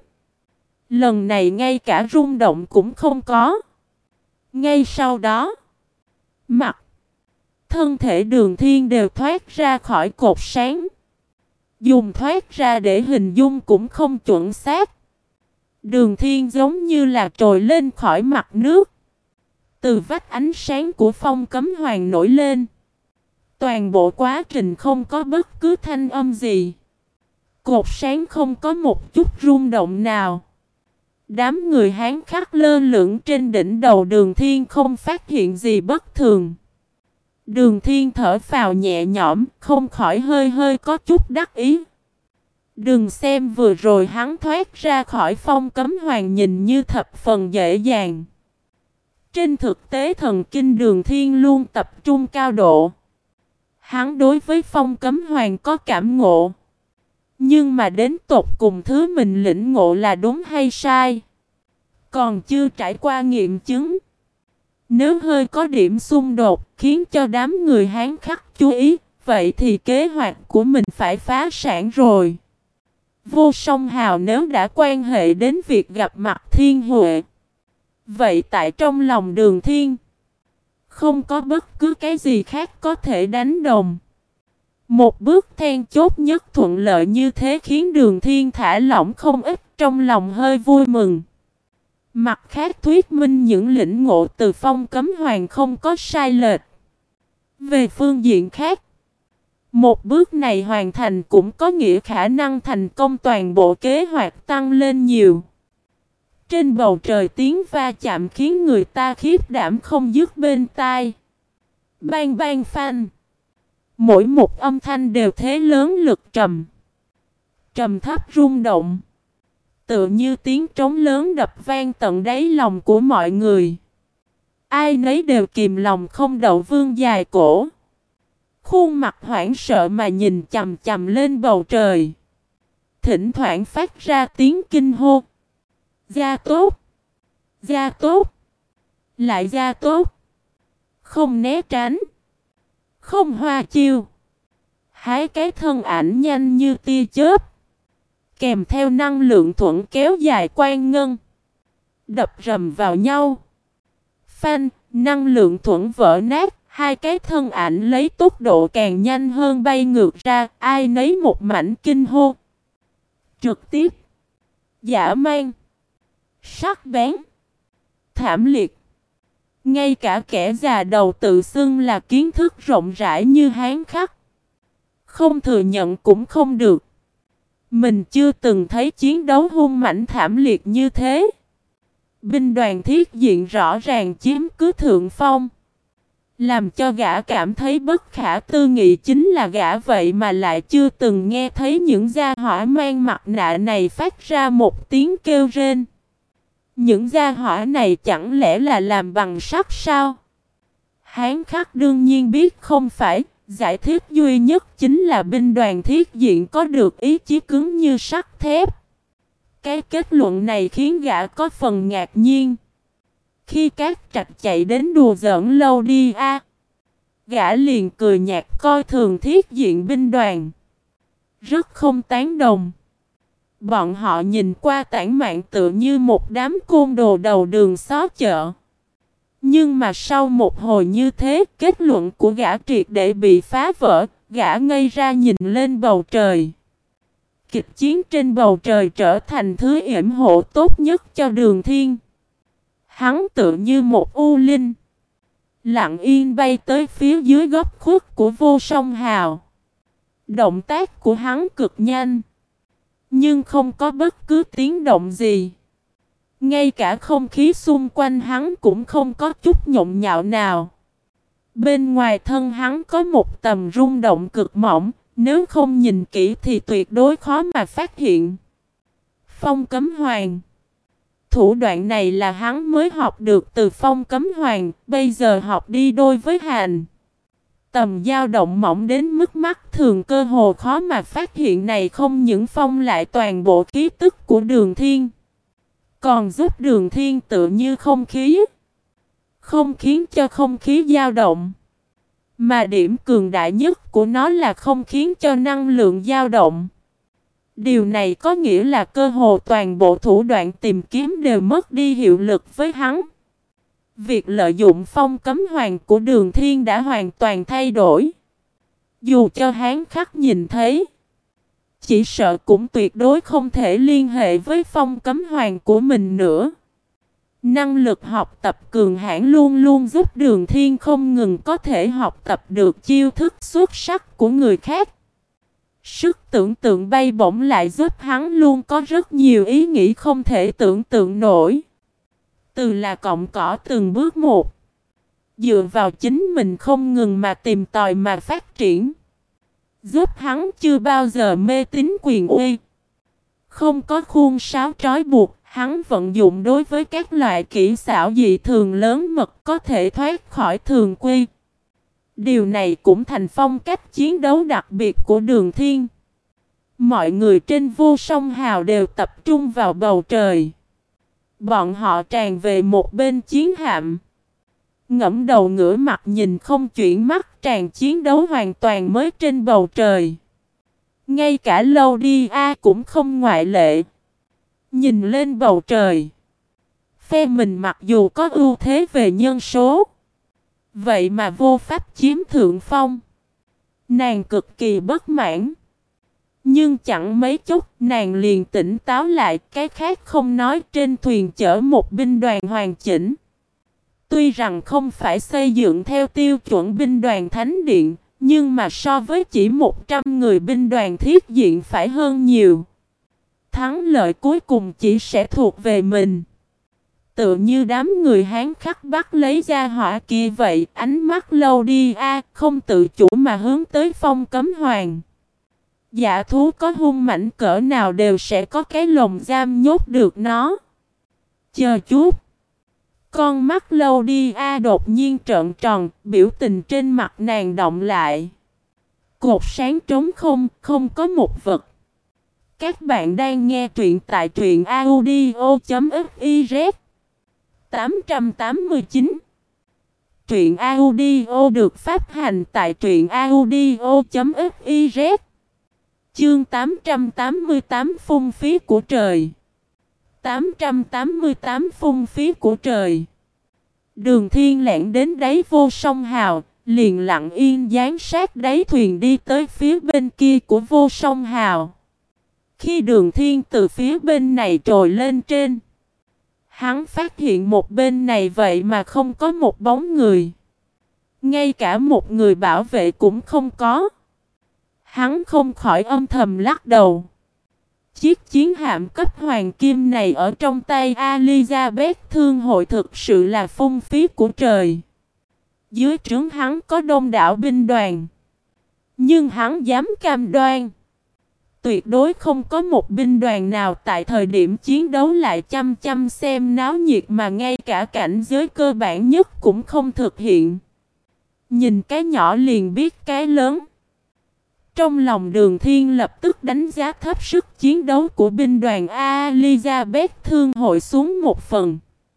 Lần này ngay cả rung động cũng không có. Ngay sau đó, mặt, thân thể Đường Thiên đều thoát ra khỏi cột sáng. Dùng thoát ra để hình dung cũng không chuẩn xác. Đường Thiên giống như là trồi lên khỏi mặt nước. Từ vách ánh sáng của phong cấm hoàng nổi lên. Toàn bộ quá trình không có bất cứ thanh âm gì. Cột sáng không có một chút rung động nào. Đám người Hán khắc lơ lửng trên đỉnh đầu Đường Thiên không phát hiện gì bất thường. Đường Thiên thở phào nhẹ nhõm, không khỏi hơi hơi có chút đắc ý. Đừng xem vừa rồi hắn thoát ra khỏi phong cấm hoàng nhìn như thập phần dễ dàng. Trên thực tế thần kinh Đường Thiên luôn tập trung cao độ. Hắn đối với phong cấm hoàng có cảm ngộ. Nhưng mà đến tột cùng thứ mình lĩnh ngộ là đúng hay sai, còn chưa trải qua nghiệm chứng. Nếu hơi có điểm xung đột khiến cho đám người Hán khắc chú ý, vậy thì kế hoạch của mình phải phá sản rồi. Vô Song Hào nếu đã quan hệ đến việc gặp mặt Thiên Huệ, vậy tại trong lòng Đường Thiên không có bất cứ cái gì khác có thể đánh đồng. Một bước then chốt nhất thuận lợi như thế khiến Đường Thiên thả lỏng không ít, trong lòng hơi vui mừng. Mặt khác thuyết minh những lĩnh ngộ từ phong cấm hoàng không có sai lệch. Về phương diện khác, một bước này hoàn thành cũng có nghĩa khả năng thành công toàn bộ kế hoạch tăng lên nhiều. Trên bầu trời tiếng va chạm khiến người ta khiếp đảm không dứt bên tai. Bang bang phanh. Mỗi một âm thanh đều thế lớn lực trầm. Trầm thấp rung động. Tựa như tiếng trống lớn đập vang tận đáy lòng của mọi người. Ai nấy đều kìm lòng không đậu vương dài cổ. Khuôn mặt hoảng sợ mà nhìn chằm chằm lên bầu trời. Thỉnh thoảng phát ra tiếng kinh hô. Gia tốt! Gia tốt! Lại gia tốt! Không né tránh. Không hoa chiêu. Hai cái thân ảnh nhanh như tia chớp. Kèm theo năng lượng thuận kéo dài quang ngân. Đập rầm vào nhau. Phanh, năng lượng thuận vỡ nát. Hai cái thân ảnh lấy tốc độ càng nhanh hơn bay ngược ra. Ai nấy một mảnh kinh hô. Trực tiếp. Dã man. Sắc bén. Thảm liệt. Ngay cả kẻ già đầu tự xưng là kiến thức rộng rãi như Hán Khắc. Không thừa nhận cũng không được. Mình chưa từng thấy chiến đấu hung mãnh thảm liệt như thế. Binh đoàn thiết diện rõ ràng chiếm cứ thượng phong. Làm cho gã cảm thấy bất khả tư nghị chính là gã vậy mà lại chưa từng nghe thấy những gia hỏa mang mặt nạ này phát ra một tiếng kêu rên. Những gia hỏa này chẳng lẽ là làm bằng sắt sao? Hán Khắc đương nhiên biết không phải, giải thích duy nhất chính là binh đoàn thiết diện có được ý chí cứng như sắt thép. Cái kết luận này khiến gã có phần ngạc nhiên. Khi Cát Trạch chạy đến đùa giỡn lâu đi a, gã liền cười nhạt coi thường thiết diện binh đoàn. Rất không tán đồng. Bọn họ nhìn qua tản mạn tựa như một đám côn đồ đầu đường xó chợ. Nhưng mà sau một hồi như thế, kết luận của gã triệt để bị phá vỡ, gã ngây ra nhìn lên bầu trời. Kịch chiến trên bầu trời trở thành thứ yểm hộ tốt nhất cho Đường Thiên. Hắn tựa như một u linh, lặng yên bay tới phía dưới góc khuất của Vô Song Hào. Động tác của hắn cực nhanh, nhưng không có bất cứ tiếng động gì. Ngay cả không khí xung quanh hắn cũng không có chút nhộn nhạo nào. Bên ngoài thân hắn có một tầm rung động cực mỏng, nếu không nhìn kỹ thì tuyệt đối khó mà phát hiện. Phong Cấm Hoàng. Thủ đoạn này là hắn mới học được từ Phong Cấm Hoàng, bây giờ học đi đôi với Hành. Tầm dao động mỏng đến mức mắt thường cơ hồ khó mà phát hiện này không những phong lại toàn bộ khí tức của Đường Thiên, còn giúp Đường Thiên tựa như không khí, không khiến cho không khí dao động. Mà điểm cường đại nhất của nó là không khiến cho năng lượng dao động. Điều này có nghĩa là cơ hồ toàn bộ thủ đoạn tìm kiếm đều mất đi hiệu lực với hắn. Việc lợi dụng Phong Cấm Hoàng của Đường Thiên đã hoàn toàn thay đổi. Dù cho Hán Khắc nhìn thấy, chỉ sợ cũng tuyệt đối không thể liên hệ với Phong Cấm Hoàng của mình nữa. Năng lực học tập cường hãn luôn luôn giúp Đường Thiên không ngừng có thể học tập được chiêu thức xuất sắc của người khác. Sức tưởng tượng bay bổng lại giúp hắn luôn có rất nhiều ý nghĩ không thể tưởng tượng nổi. Từ là cọng cỏ từng bước một, dựa vào chính mình không ngừng mà tìm tòi mà phát triển, giúp hắn chưa bao giờ mê tín quyền uy. Không có khuôn sáo trói buộc, hắn vận dụng đối với các loại kỹ xảo dị thường lớn mật có thể thoát khỏi thường quy. Điều này cũng thành phong cách chiến đấu đặc biệt của Đường Thiên. Mọi người trên Vô Song Hào đều tập trung vào bầu trời. Bọn họ tràn về một bên chiến hạm, ngẫm đầu ngửa mặt nhìn không chuyển mắt tràn chiến đấu hoàn toàn mới trên bầu trời. Ngay cả Lâu Đi A cũng không ngoại lệ. Nhìn lên bầu trời, phe mình mặc dù có ưu thế về nhân số, vậy mà vô pháp chiếm thượng phong. Nàng cực kỳ bất mãn. Nhưng chẳng mấy chốc nàng liền tỉnh táo lại. Cái khác không nói, trên thuyền chở một binh đoàn hoàn chỉnh. Tuy rằng không phải xây dựng theo tiêu chuẩn binh đoàn thánh điện, nhưng mà so với chỉ một trăm người binh đoàn thiết diện phải hơn nhiều. Thắng lợi cuối cùng chỉ sẽ thuộc về mình. Tựa như đám người Hán Khắc bắt lấy gia hỏa kia vậy, ánh mắt Lâu Đi A không tự chủ mà hướng tới Phong Cấm Hoàng. Dạ thú có hung mãnh cỡ nào đều sẽ có cái lồng giam nhốt được nó. Chờ chút. Con mắt lâu đi a đột nhiên trợn tròn, biểu tình trên mặt nàng động lại. Cột sáng trống không, không có một vật. Các bạn đang nghe truyện tại truyện audio.fiz tám trăm tám mươi chín. Truyện audio được phát hành tại truyện audio.fiz. Chương tám trăm tám mươi tám phung phí của trời. tám trăm tám mươi tám phung phí của trời. Đường Thiên lẻn đến đáy vô song hào, liền lặng yên dán sát đáy thuyền đi tới phía bên kia của vô song hào. Khi Đường Thiên từ phía bên này trồi lên trên, hắn phát hiện một bên này vậy mà không có một bóng người. Ngay cả một người bảo vệ cũng không có. Hắn không khỏi âm thầm lắc đầu. Chiếc chiến hạm cấp hoàng kim này ở trong tay Elizabeth Thương hội thực sự là phung phí của trời. Dưới trướng hắn có đông đảo binh đoàn. Nhưng hắn dám cam đoan, tuyệt đối không có một binh đoàn nào tại thời điểm chiến đấu lại chăm chăm xem náo nhiệt mà ngay cả cảnh giới cơ bản nhất cũng không thực hiện. Nhìn cái nhỏ liền biết cái lớn. Trong lòng Đường Thiên lập tức đánh giá thấp sức chiến đấu của binh đoàn Elizabeth Thương hội xuống một phần.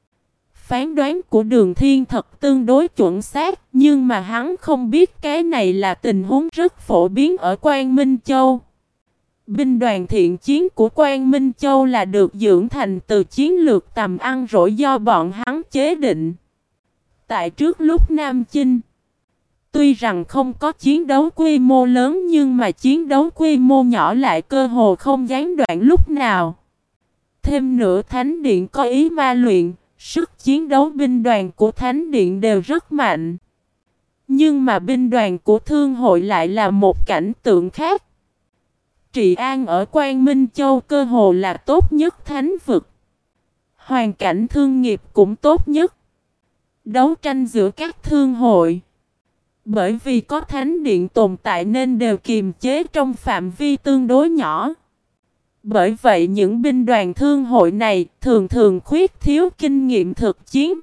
Phán đoán của Đường Thiên thật tương đối chuẩn xác, nhưng mà hắn không biết cái này là tình huống rất phổ biến ở Quang Minh Châu. Binh đoàn thiện chiến của Quang Minh Châu là được dưỡng thành từ chiến lược tầm ăn rỗi do bọn hắn chế định. Tại trước lúc Nam Chinh, tuy rằng không có chiến đấu quy mô lớn nhưng mà chiến đấu quy mô nhỏ lại cơ hồ không gián đoạn lúc nào. Thêm nữa Thánh Điện có ý ma luyện, sức chiến đấu binh đoàn của Thánh Điện đều rất mạnh. Nhưng mà binh đoàn của Thương hội lại là một cảnh tượng khác. Trị an ở Quang Minh Châu cơ hồ là tốt nhất thánh vực. Hoàn cảnh thương nghiệp cũng tốt nhất. Đấu tranh giữa các thương hội, bởi vì có Thánh Điện tồn tại nên đều kiềm chế trong phạm vi tương đối nhỏ. Bởi vậy những binh đoàn thương hội này thường thường khuyết thiếu kinh nghiệm thực chiến.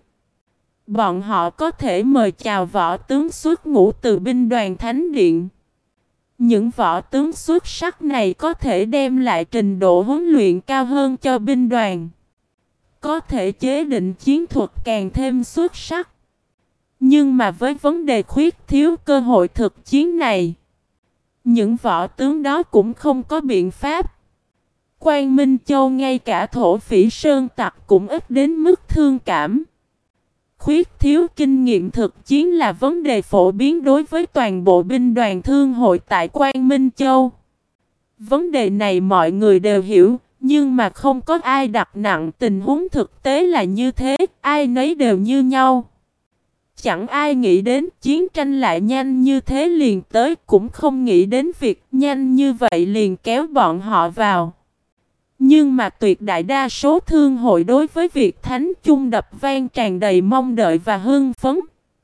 Bọn họ có thể mời chào võ tướng xuất ngũ từ binh đoàn Thánh Điện. Những võ tướng xuất sắc này có thể đem lại trình độ huấn luyện cao hơn cho binh đoàn. Có thể chế định chiến thuật càng thêm xuất sắc. Nhưng mà với vấn đề khuyết thiếu cơ hội thực chiến này, những võ tướng đó cũng không có biện pháp. Quang Minh Châu ngay cả thổ phỉ sơn tặc cũng ít đến mức thương cảm. Khuyết thiếu kinh nghiệm thực chiến là vấn đề phổ biến đối với toàn bộ binh đoàn thương hội tại Quang Minh Châu. Vấn đề này mọi người đều hiểu, nhưng mà không có ai đặt nặng. Tình huống thực tế là như thế, ai nấy đều như nhau. Chẳng ai nghĩ đến chiến tranh lại nhanh như thế liền tới, cũng không nghĩ đến việc nhanh như vậy liền kéo bọn họ vào. Nhưng mà tuyệt đại đa số thương hội đối với việc thánh chung đập vang tràn đầy mong đợi và hưng phấn.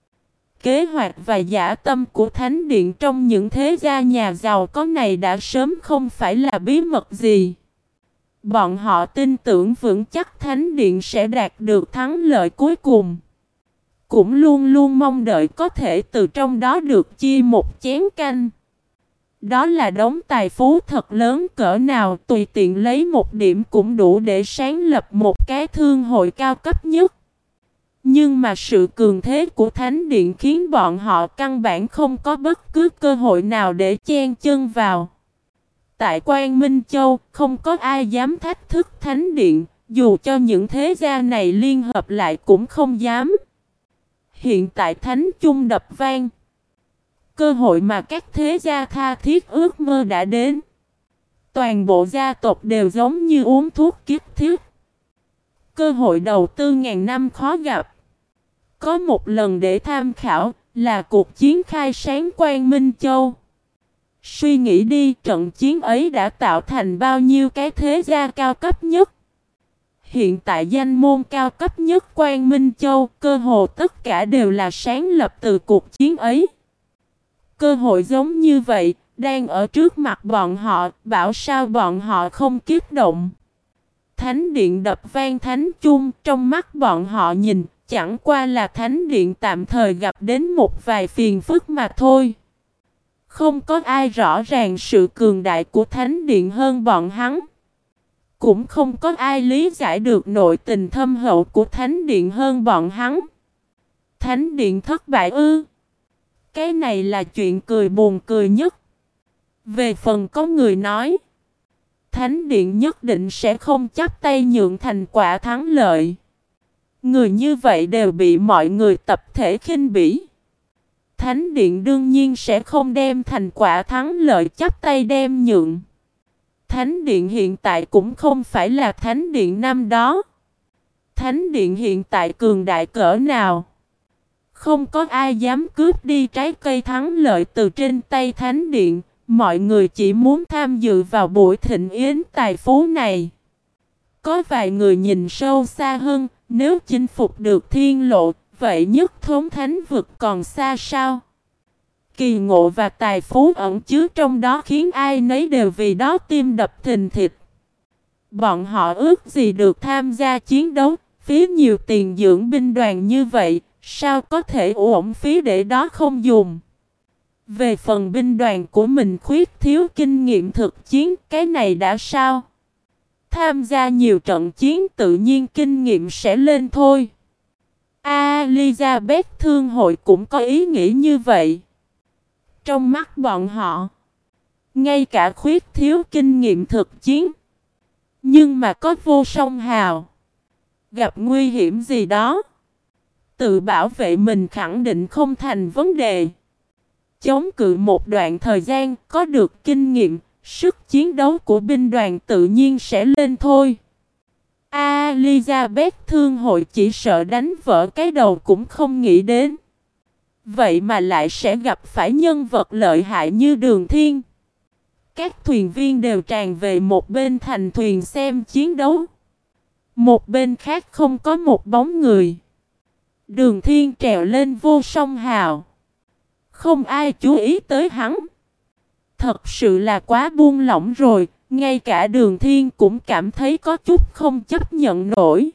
Kế hoạch và dã tâm của Thánh Điện trong những thế gia nhà giàu có này đã sớm không phải là bí mật gì. Bọn họ tin tưởng vững chắc Thánh Điện sẽ đạt được thắng lợi cuối cùng. Cũng luôn luôn mong đợi có thể từ trong đó được chia một chén canh. Đó là đống tài phú thật lớn cỡ nào, tùy tiện lấy một điểm cũng đủ để sáng lập một cái thương hội cao cấp nhất. Nhưng mà sự cường thế của Thánh Điện khiến bọn họ căn bản không có bất cứ cơ hội nào để chen chân vào. Tại Quang Minh Châu, không có ai dám thách thức Thánh Điện, dù cho những thế gia này liên hợp lại cũng không dám. Hiện tại Thánh chung đập vang. Cơ hội mà các thế gia tha thiết ước mơ đã đến. Toàn bộ gia tộc đều giống như uống thuốc kiết thiết. Cơ hội đầu tư ngàn năm khó gặp. Có một lần để tham khảo là cuộc chiến khai sáng Quang Minh Châu. Suy nghĩ đi, trận chiến ấy đã tạo thành bao nhiêu cái thế gia cao cấp nhất. Hiện tại danh môn cao cấp nhất Quang Minh Châu, cơ hồ tất cả đều là sáng lập từ cuộc chiến ấy. Cơ hội giống như vậy, đang ở trước mặt bọn họ, bảo sao bọn họ không kích động. Thánh Điện đập vang thánh chung, trong mắt bọn họ nhìn, Chẳng qua là thánh điện tạm thời gặp đến một vài phiền phức mà thôi. Không có ai rõ ràng sự cường đại của thánh điện hơn bọn hắn. Cũng không có ai lý giải được nội tình thâm hậu của thánh điện hơn bọn hắn. Thánh điện thất bại ư? Cái này là chuyện cười buồn cười nhất. Về phần có người nói, thánh điện nhất định sẽ không chắp tay nhượng thành quả thắng lợi. Người như vậy đều bị mọi người tập thể khinh bỉ. Thánh điện đương nhiên sẽ không đem thành quả thắng lợi chắp tay đem nhượng. Thánh điện hiện tại cũng không phải là thánh điện năm đó. Thánh điện hiện tại cường đại cỡ nào? Không có ai dám cướp đi trái cây thắng lợi từ trên tay thánh điện. Mọi người chỉ muốn tham dự vào buổi thịnh yến tài phú này. Có vài người nhìn sâu xa hơn, nếu chinh phục được thiên lộ, vậy nhất thống thánh vực còn xa sao? Kỳ ngộ và tài phú ẩn chứa trong đó khiến ai nấy đều vì đó tim đập thình thịch. Bọn họ ước gì được tham gia chiến đấu, phí nhiều tiền dưỡng binh đoàn như vậy, sao có thể uổng phí để đó không dùng. Về phần binh đoàn của mình khuyết thiếu kinh nghiệm thực chiến, cái này đã sao? Tham gia nhiều trận chiến tự nhiên kinh nghiệm sẽ lên thôi. Elizabeth Thương hội cũng có ý nghĩ như vậy. Trong mắt bọn họ, ngay cả khuyết thiếu kinh nghiệm thực chiến, nhưng mà có vô song hào, gặp nguy hiểm gì đó, tự bảo vệ mình khẳng định không thành vấn đề. Chống cự một đoạn thời gian, có được kinh nghiệm, sức chiến đấu của binh đoàn tự nhiên sẽ lên thôi. Elizabeth Thương hội chỉ sợ đánh vỡ cái đầu cũng không nghĩ đến. Vậy mà lại sẽ gặp phải nhân vật lợi hại như Đường Thiên. Các thuyền viên đều tràn về một bên thành thuyền xem chiến đấu. Một bên khác không có một bóng người. Đường Thiên trèo lên vô song hào. Không ai chú ý tới hắn. Thật sự là quá buông lỏng rồi. Ngay cả Đường Thiên cũng cảm thấy có chút không chấp nhận nổi.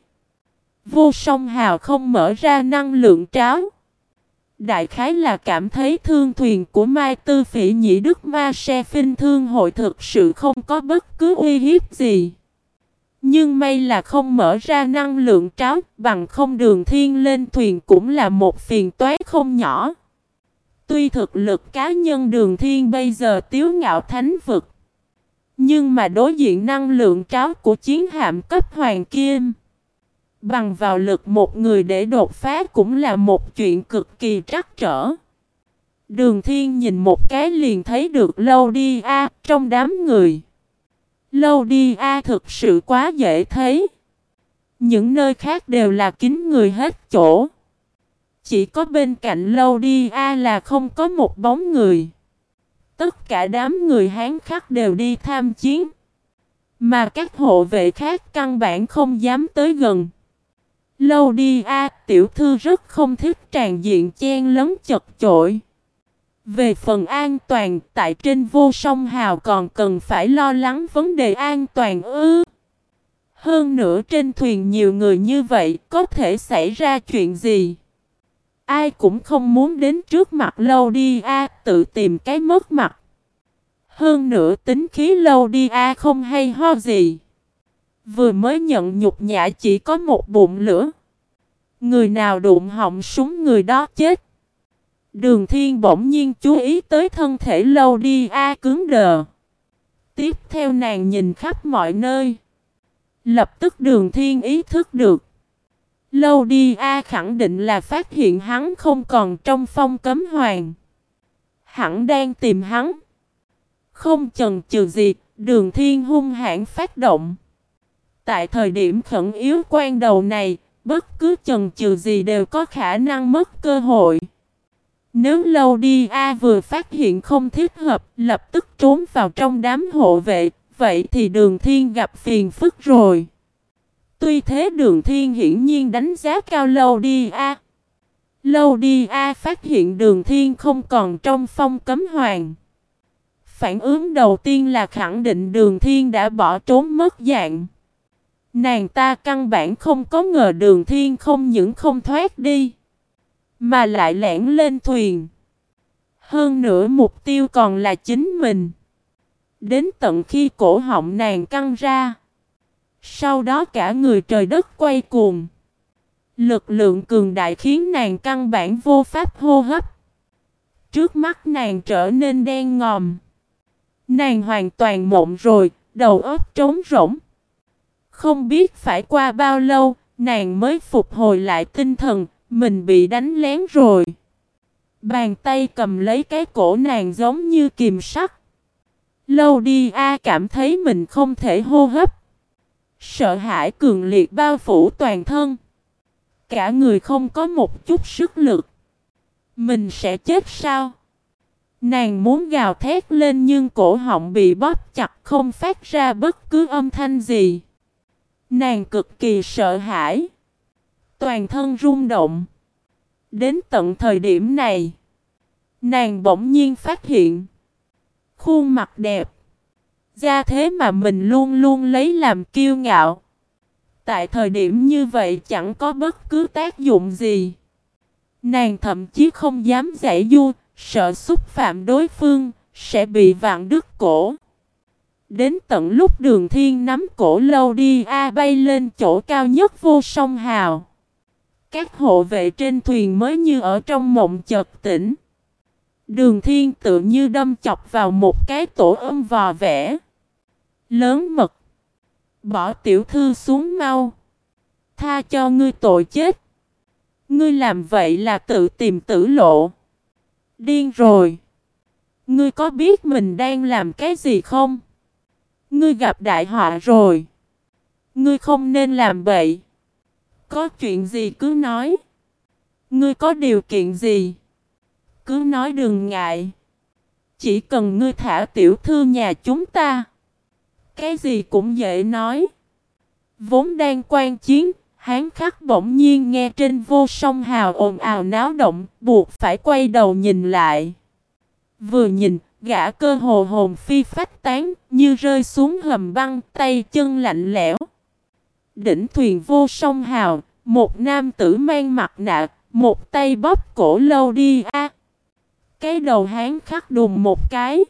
Vô song hào không mở ra năng lượng tráo. Đại khái là cảm thấy thương thuyền của Mai Tư Phỉ Nhĩ Đức Ma Se Phinh Thương hội thực sự không có bất cứ uy hiếp gì. Nhưng may là không mở ra năng lượng tráo, bằng không Đường Thiên lên thuyền cũng là một phiền toái không nhỏ. Tuy thực lực cá nhân Đường Thiên bây giờ tiếu ngạo thánh vực, nhưng mà đối diện năng lượng tráo của chiến hạm cấp hoàng kim, bằng vào lực một người để đột phá cũng là một chuyện cực kỳ trắc trở. Đường Thiên nhìn một cái liền thấy được Lâu Đi A trong đám người. Lâu Đi A thực sự quá dễ thấy. Những nơi khác đều là kín người hết chỗ. Chỉ có bên cạnh Lâu Đi A là không có một bóng người. Tất cả đám người Hán khác đều đi tham chiến. Mà các hộ vệ khác căn bản không dám tới gần. Lâu Đi A tiểu thư rất không thích tràn diện chen lấn chật chội. Về phần an toàn, tại trên vô song hào còn cần phải lo lắng vấn đề an toàn ư. Hơn nữa trên thuyền nhiều người như vậy, có thể xảy ra chuyện gì? Ai cũng không muốn đến trước mặt Lâu Đi A tự tìm cái mất mặt. Hơn nữa tính khí Lâu Đi A không hay ho gì. Vừa mới nhận nhục nhã chỉ có một bụng lửa. Người nào đụng họng súng người đó chết. Đường Thiên bỗng nhiên chú ý tới thân thể Lâu Đi A cứng đờ. Tiếp theo nàng nhìn khắp mọi nơi. Lập tức Đường Thiên ý thức được. Lâu Đi A khẳng định là phát hiện hắn không còn trong phong cấm hoàng. Hẳn đang tìm hắn. Không chần chừ gì, Đường Thiên hung hãn phát động. Tại thời điểm khẩn yếu quan đầu này, bất cứ chần chừ gì đều có khả năng mất cơ hội. Nếu Lâu Đi A vừa phát hiện không thích hợp, lập tức trốn vào trong đám hộ vệ, vậy thì Đường Thiên gặp phiền phức rồi. Tuy thế Đường Thiên hiển nhiên đánh giá cao Lâu Đi A. Lâu Đi A phát hiện Đường Thiên không còn trong phong cấm hoàng. Phản ứng đầu tiên là khẳng định Đường Thiên đã bỏ trốn mất dạng. Nàng ta căn bản không có ngờ Đường Thiên không những không thoát đi, mà lại lẻn lên thuyền. Hơn nữa mục tiêu còn là chính mình. Đến tận khi cổ họng nàng căng ra, sau đó cả người trời đất quay cuồng. Lực lượng cường đại khiến nàng căn bản vô pháp hô hấp. Trước mắt nàng trở nên đen ngòm. Nàng hoàn toàn mộng rồi, đầu óc trống rỗng. Không biết phải qua bao lâu, nàng mới phục hồi lại tinh thần, mình bị đánh lén rồi. Bàn tay cầm lấy cái cổ nàng giống như kìm sắt. Lâu đi a cảm thấy mình không thể hô hấp. Sợ hãi cường liệt bao phủ toàn thân. Cả người không có một chút sức lực. Mình sẽ chết sao? Nàng muốn gào thét lên nhưng cổ họng bị bóp chặt không phát ra bất cứ âm thanh gì. Nàng cực kỳ sợ hãi. Toàn thân rung động. Đến tận thời điểm này, nàng bỗng nhiên phát hiện khuôn mặt đẹp, da thế mà mình luôn luôn lấy làm kiêu ngạo, tại thời điểm như vậy chẳng có bất cứ tác dụng gì. Nàng thậm chí không dám giãy giụa, sợ xúc phạm đối phương, sẽ bị vạn đứt cổ. Đến tận lúc Đường Thiên nắm cổ Lâu Đi A bay lên chỗ cao nhất Vô Song Hào, các hộ vệ trên thuyền mới như ở trong mộng chợt tỉnh. Đường Thiên tự như đâm chọc vào một cái tổ ong vò vẽ. Lớn mật. Bỏ tiểu thư xuống mau. Tha cho ngươi tội chết. Ngươi làm vậy là tự tìm tử lộ. Điên rồi. Ngươi có biết mình đang làm cái gì không? Ngươi gặp đại họa rồi. Ngươi không nên làm vậy. Có chuyện gì cứ nói. Ngươi có điều kiện gì? Cứ nói đừng ngại. Chỉ cần ngươi thả tiểu thư nhà chúng ta. Cái gì cũng dễ nói. Vốn đang quan chiến, Hán Khắc bỗng nhiên nghe trên Vô Song Hào ồn ào náo động, buộc phải quay đầu nhìn lại. Vừa nhìn, gã cơ hồ hồn phi phách tán, như rơi xuống hầm băng, tay chân lạnh lẽo. Đỉnh thuyền Vô Song Hào, một nam tử mang mặt nạ, một tay bóp cổ Lâu Đi A. Cái đầu Hán Khắc đùng một cái.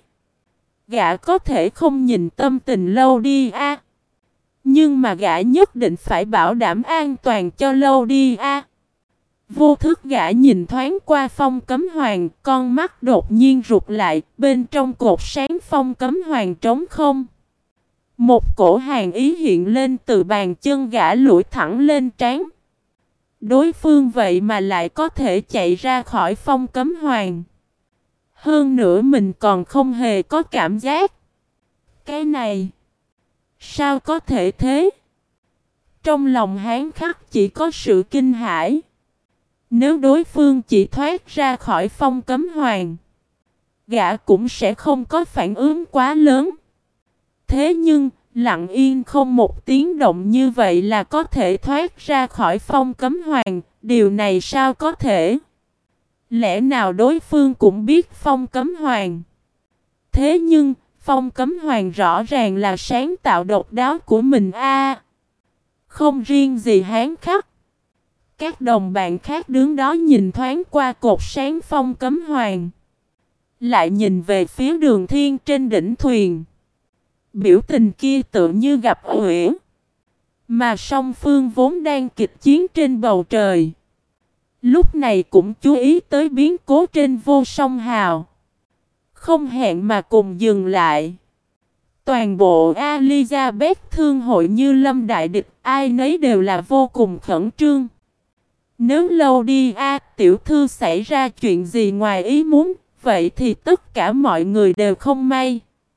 Gã có thể không nhìn tâm tình Lâu Đi A, nhưng mà gã nhất định phải bảo đảm an toàn cho Lâu Đi A. Vô thức gã nhìn thoáng qua phong cấm hoàng, con mắt đột nhiên rụt lại, bên trong cột sáng phong cấm hoàng trống không. Một cổ hàn ý hiện lên từ bàn chân gã lủi thẳng lên trán. Đối phương vậy mà lại có thể chạy ra khỏi phong cấm hoàng. Hơn nữa mình còn không hề có cảm giác. Cái này, sao có thể thế? Trong lòng Hán Khắc chỉ có sự kinh hãi. Nếu đối phương chỉ thoát ra khỏi phong cấm hoàng, gã cũng sẽ không có phản ứng quá lớn. Thế nhưng, lặng yên không một tiếng động như vậy là có thể thoát ra khỏi phong cấm hoàng. Điều này sao có thể? Lẽ nào đối phương cũng biết phong cấm hoàng? Thế nhưng, phong cấm hoàng rõ ràng là sáng tạo độc đáo của mình a. Không riêng gì Hán Khắc. Các đồng bạn khác đứng đó nhìn thoáng qua cột sáng phong cấm hoàng. Lại nhìn về phía Đường Thiên trên đỉnh thuyền. Biểu tình kia tự như gặp uyển. Mà song phương vốn đang kịch chiến trên bầu trời, lúc này cũng chú ý tới biến cố trên Vô Song Hào. Không hẹn mà cùng dừng lại. Toàn bộ Elizabeth thương hội như lâm đại địch, ai nấy đều là vô cùng khẩn trương. Nếu Lâu Đi A tiểu thư xảy ra chuyện gì ngoài ý muốn, vậy thì tất cả mọi người đều không may.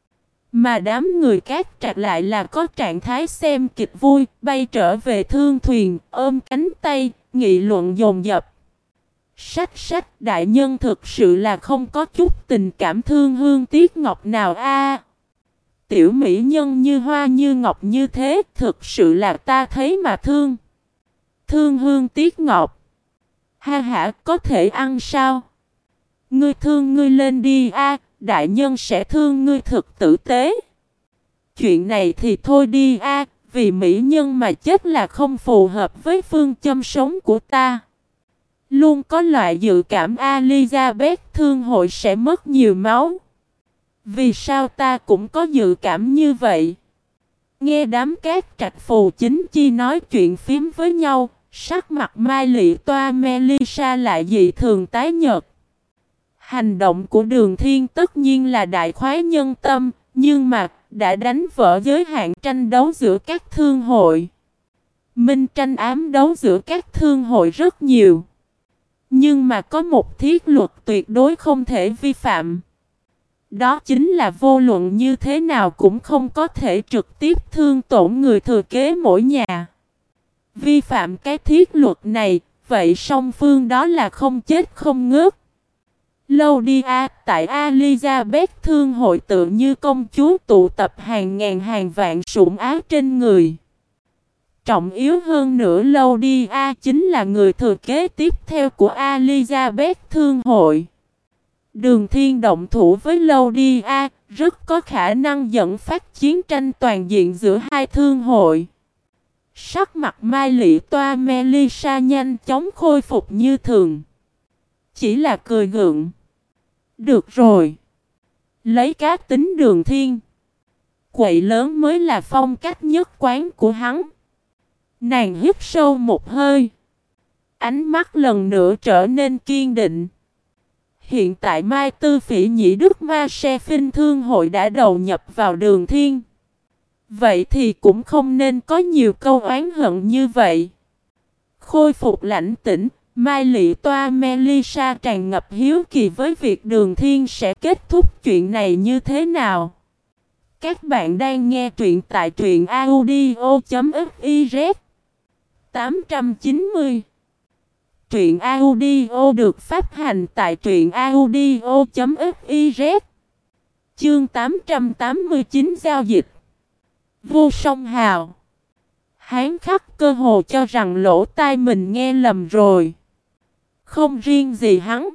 Mà đám người Cát Trạc lại là có trạng thái xem kịch vui, bay trở về thương thuyền, ôm cánh tay, nghị luận dồn dập. Sách sách đại nhân thực sự là không có chút tình cảm thương hương tiếc ngọc nào a. Tiểu mỹ nhân như hoa như ngọc như thế, thực sự là ta thấy mà thương. Thương hương tiếc ngọc. Ha hả, có thể ăn sao? Ngươi thương ngươi lên đi a, đại nhân sẽ thương ngươi thực tử tế. Chuyện này thì thôi đi a, vì mỹ nhân mà chết là không phù hợp với phương châm sống của ta. Luôn có loại dự cảm Elizabeth thương hội sẽ mất nhiều máu. Vì sao ta cũng có dự cảm như vậy? Nghe đám các trạch phù chính chi nói chuyện phím với nhau, sắc mặt Mai Lị Toa Melissa lại dị thường tái nhợt. Hành động của Đường Thiên tất nhiên là đại khoái nhân tâm, nhưng mà đã đánh vỡ giới hạn tranh đấu giữa các thương hội. Minh tranh ám đấu giữa các thương hội rất nhiều. Nhưng mà có một thiết luật tuyệt đối không thể vi phạm. Đó chính là vô luận như thế nào cũng không có thể trực tiếp thương tổn người thừa kế mỗi nhà. Vi phạm cái thiết luật này, vậy song phương đó là không chết không ngớt. Lâu đi a, tại Elizabeth thương hội tự như công chúa tụ tập hàng ngàn hàng vạn sủng áo trên người. Trọng yếu hơn nữa lâu đi a chính là người thừa kế tiếp theo của Elizabeth thương hội. Đường Thiên động thủ với lâu đi a rất có khả năng dẫn phát chiến tranh toàn diện giữa hai thương hội. Sắc mặt Mai Lị Toa Melissa nhanh chóng khôi phục như thường. Chỉ là cười gượng. Được rồi. Lấy cá tính Đường Thiên. Quậy lớn mới là phong cách nhất quán của hắn. Nàng hít sâu một hơi. Ánh mắt lần nữa trở nên kiên định. Hiện tại Mai Tư Phỉ Nhĩ Đức Ma Se Phinh Thương hội đã đầu nhập vào Đường Thiên. Vậy thì cũng không nên có nhiều câu oán hận như vậy. Khôi phục lãnh tĩnh, Mai Lị Toa Melissa tràn ngập hiếu kỳ với việc Đường Thiên sẽ kết thúc chuyện này như thế nào. Các bạn đang nghe truyện tại truyện audio chấm fiz tám trăm chín mươi. Truyện audio được phát hành tại truyện audio chấm fiz. Chương tám trăm tám mươi chín giao dịch. Vô Song Hào. Hán Khắc cơ hồ cho rằng lỗ tai mình nghe lầm rồi. Không riêng gì hắn.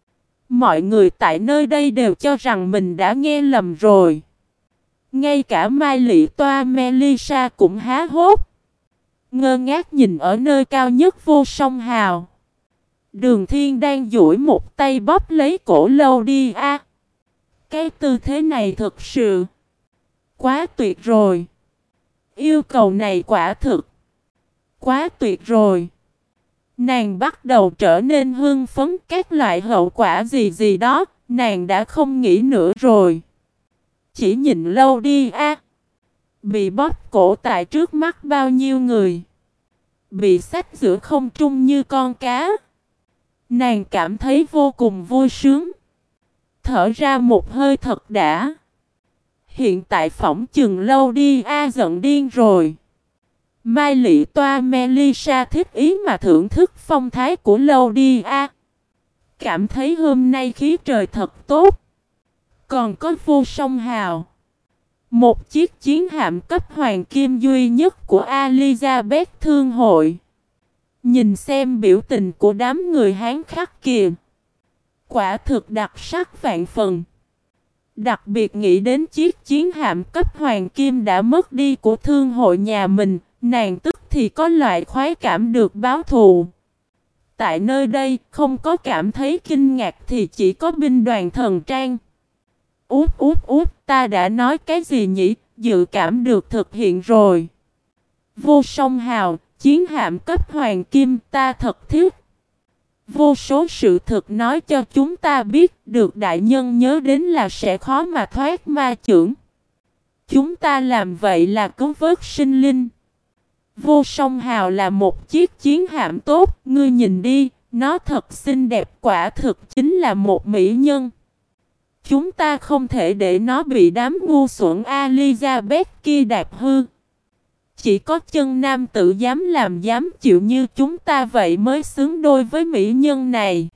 Mọi người tại nơi đây đều cho rằng mình đã nghe lầm rồi. Ngay cả Mai Lị Toa Melissa cũng há hốt. Ngơ ngác nhìn ở nơi cao nhất Vô Song Hào. Đường Thiên đang duỗi một tay bóp lấy cổ lâu đi a. Cái tư thế này thực sự quá tuyệt rồi. Yêu cầu này quả thực quá tuyệt rồi. Nàng bắt đầu trở nên hưng phấn, các loại hậu quả gì gì đó, nàng đã không nghĩ nữa rồi. Chỉ nhìn lâu đi a. Bị bóp cổ tại trước mắt bao nhiêu người. Bị xách giữa không trung như con cá. Nàng cảm thấy vô cùng vui sướng. Thở ra một hơi thật đã. Hiện tại phỏng chừng lâu đi a giận điên rồi. Mai Lị Toa Melissa thích ý mà thưởng thức phong thái của lâu đi a. Cảm thấy hôm nay khí trời thật tốt. Còn có Vô Song Hào. Một chiếc chiến hạm cấp hoàng kim duy nhất của Elizabeth thương hội. Nhìn xem biểu tình của đám người Hán Khắc kìa. Quả thực đặc sắc vạn phần. Đặc biệt nghĩ đến chiếc chiến hạm cấp hoàng kim đã mất đi của thương hội nhà mình, nàng tức thì có loại khoái cảm được báo thù. Tại nơi đây, không có cảm thấy kinh ngạc thì chỉ có binh đoàn thần trang. Út út út, ta đã nói cái gì nhỉ? Dự cảm được thực hiện rồi. Vô Song Hào, chiến hạm cấp hoàng kim, ta thật thích. Vô số sự thực nói cho chúng ta biết được đại nhân nhớ đến là sẽ khó mà thoát ma chưởng. Chúng ta làm vậy là cứu vớt sinh linh. Vô Song Hào là một chiếc chiến hạm tốt, ngươi nhìn đi, nó thật xinh đẹp, quả thực chính là một mỹ nhân. Chúng ta không thể để nó bị đám ngu xuẩn Elizabeth kia đạp hư. Chỉ có chân nam tự dám làm dám chịu như chúng ta vậy mới xứng đôi với mỹ nhân này.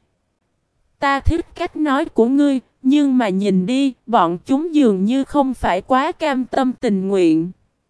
Ta thích cách nói của ngươi, nhưng mà nhìn đi, bọn chúng dường như không phải quá cam tâm tình nguyện.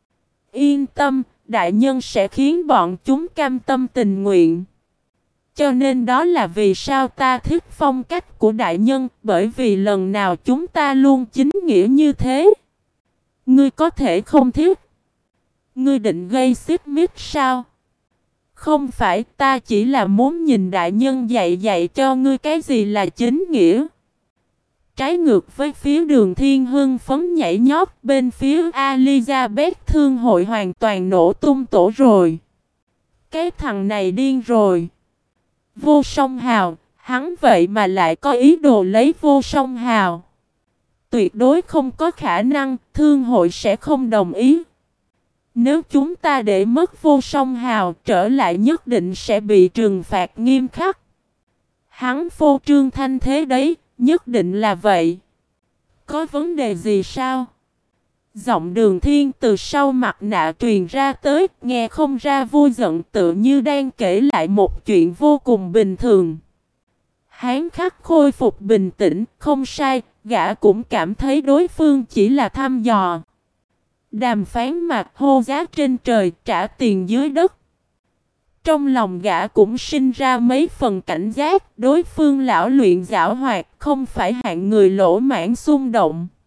Yên tâm, đại nhân sẽ khiến bọn chúng cam tâm tình nguyện. Cho nên đó là vì sao ta thích phong cách của đại nhân, bởi vì lần nào chúng ta luôn chính nghĩa như thế. Ngươi có thể không thích. Ngươi định gây xích mích sao? Không phải, ta chỉ là muốn nhìn đại nhân dạy dạy cho ngươi cái gì là chính nghĩa. Trái ngược với phía Đường Thiên hưng phấn nhảy nhót, bên phía Elizabeth thương hội hoàn toàn nổ tung tổ rồi. Cái thằng này điên rồi. Vô Song Hào, hắn vậy mà lại có ý đồ lấy Vô Song Hào. Tuyệt đối không có khả năng, thương hội sẽ không đồng ý. Nếu chúng ta để mất Vô Song Hào, trở lại nhất định sẽ bị trừng phạt nghiêm khắc. Hắn phô trương thanh thế đấy, nhất định là vậy. Có vấn đề gì sao? Giọng Đường Thiên từ sau mặt nạ truyền ra tới, nghe không ra vui giận, tự như đang kể lại một chuyện vô cùng bình thường. Hán khắc khôi phục bình tĩnh, không sai, gã cũng cảm thấy đối phương chỉ là thăm dò. Đàm phán mặt hô giá trên trời, trả tiền dưới đất. Trong lòng gã cũng sinh ra mấy phần cảnh giác, đối phương lão luyện giảo hoạt, không phải hạng người lỗ mãn xung động.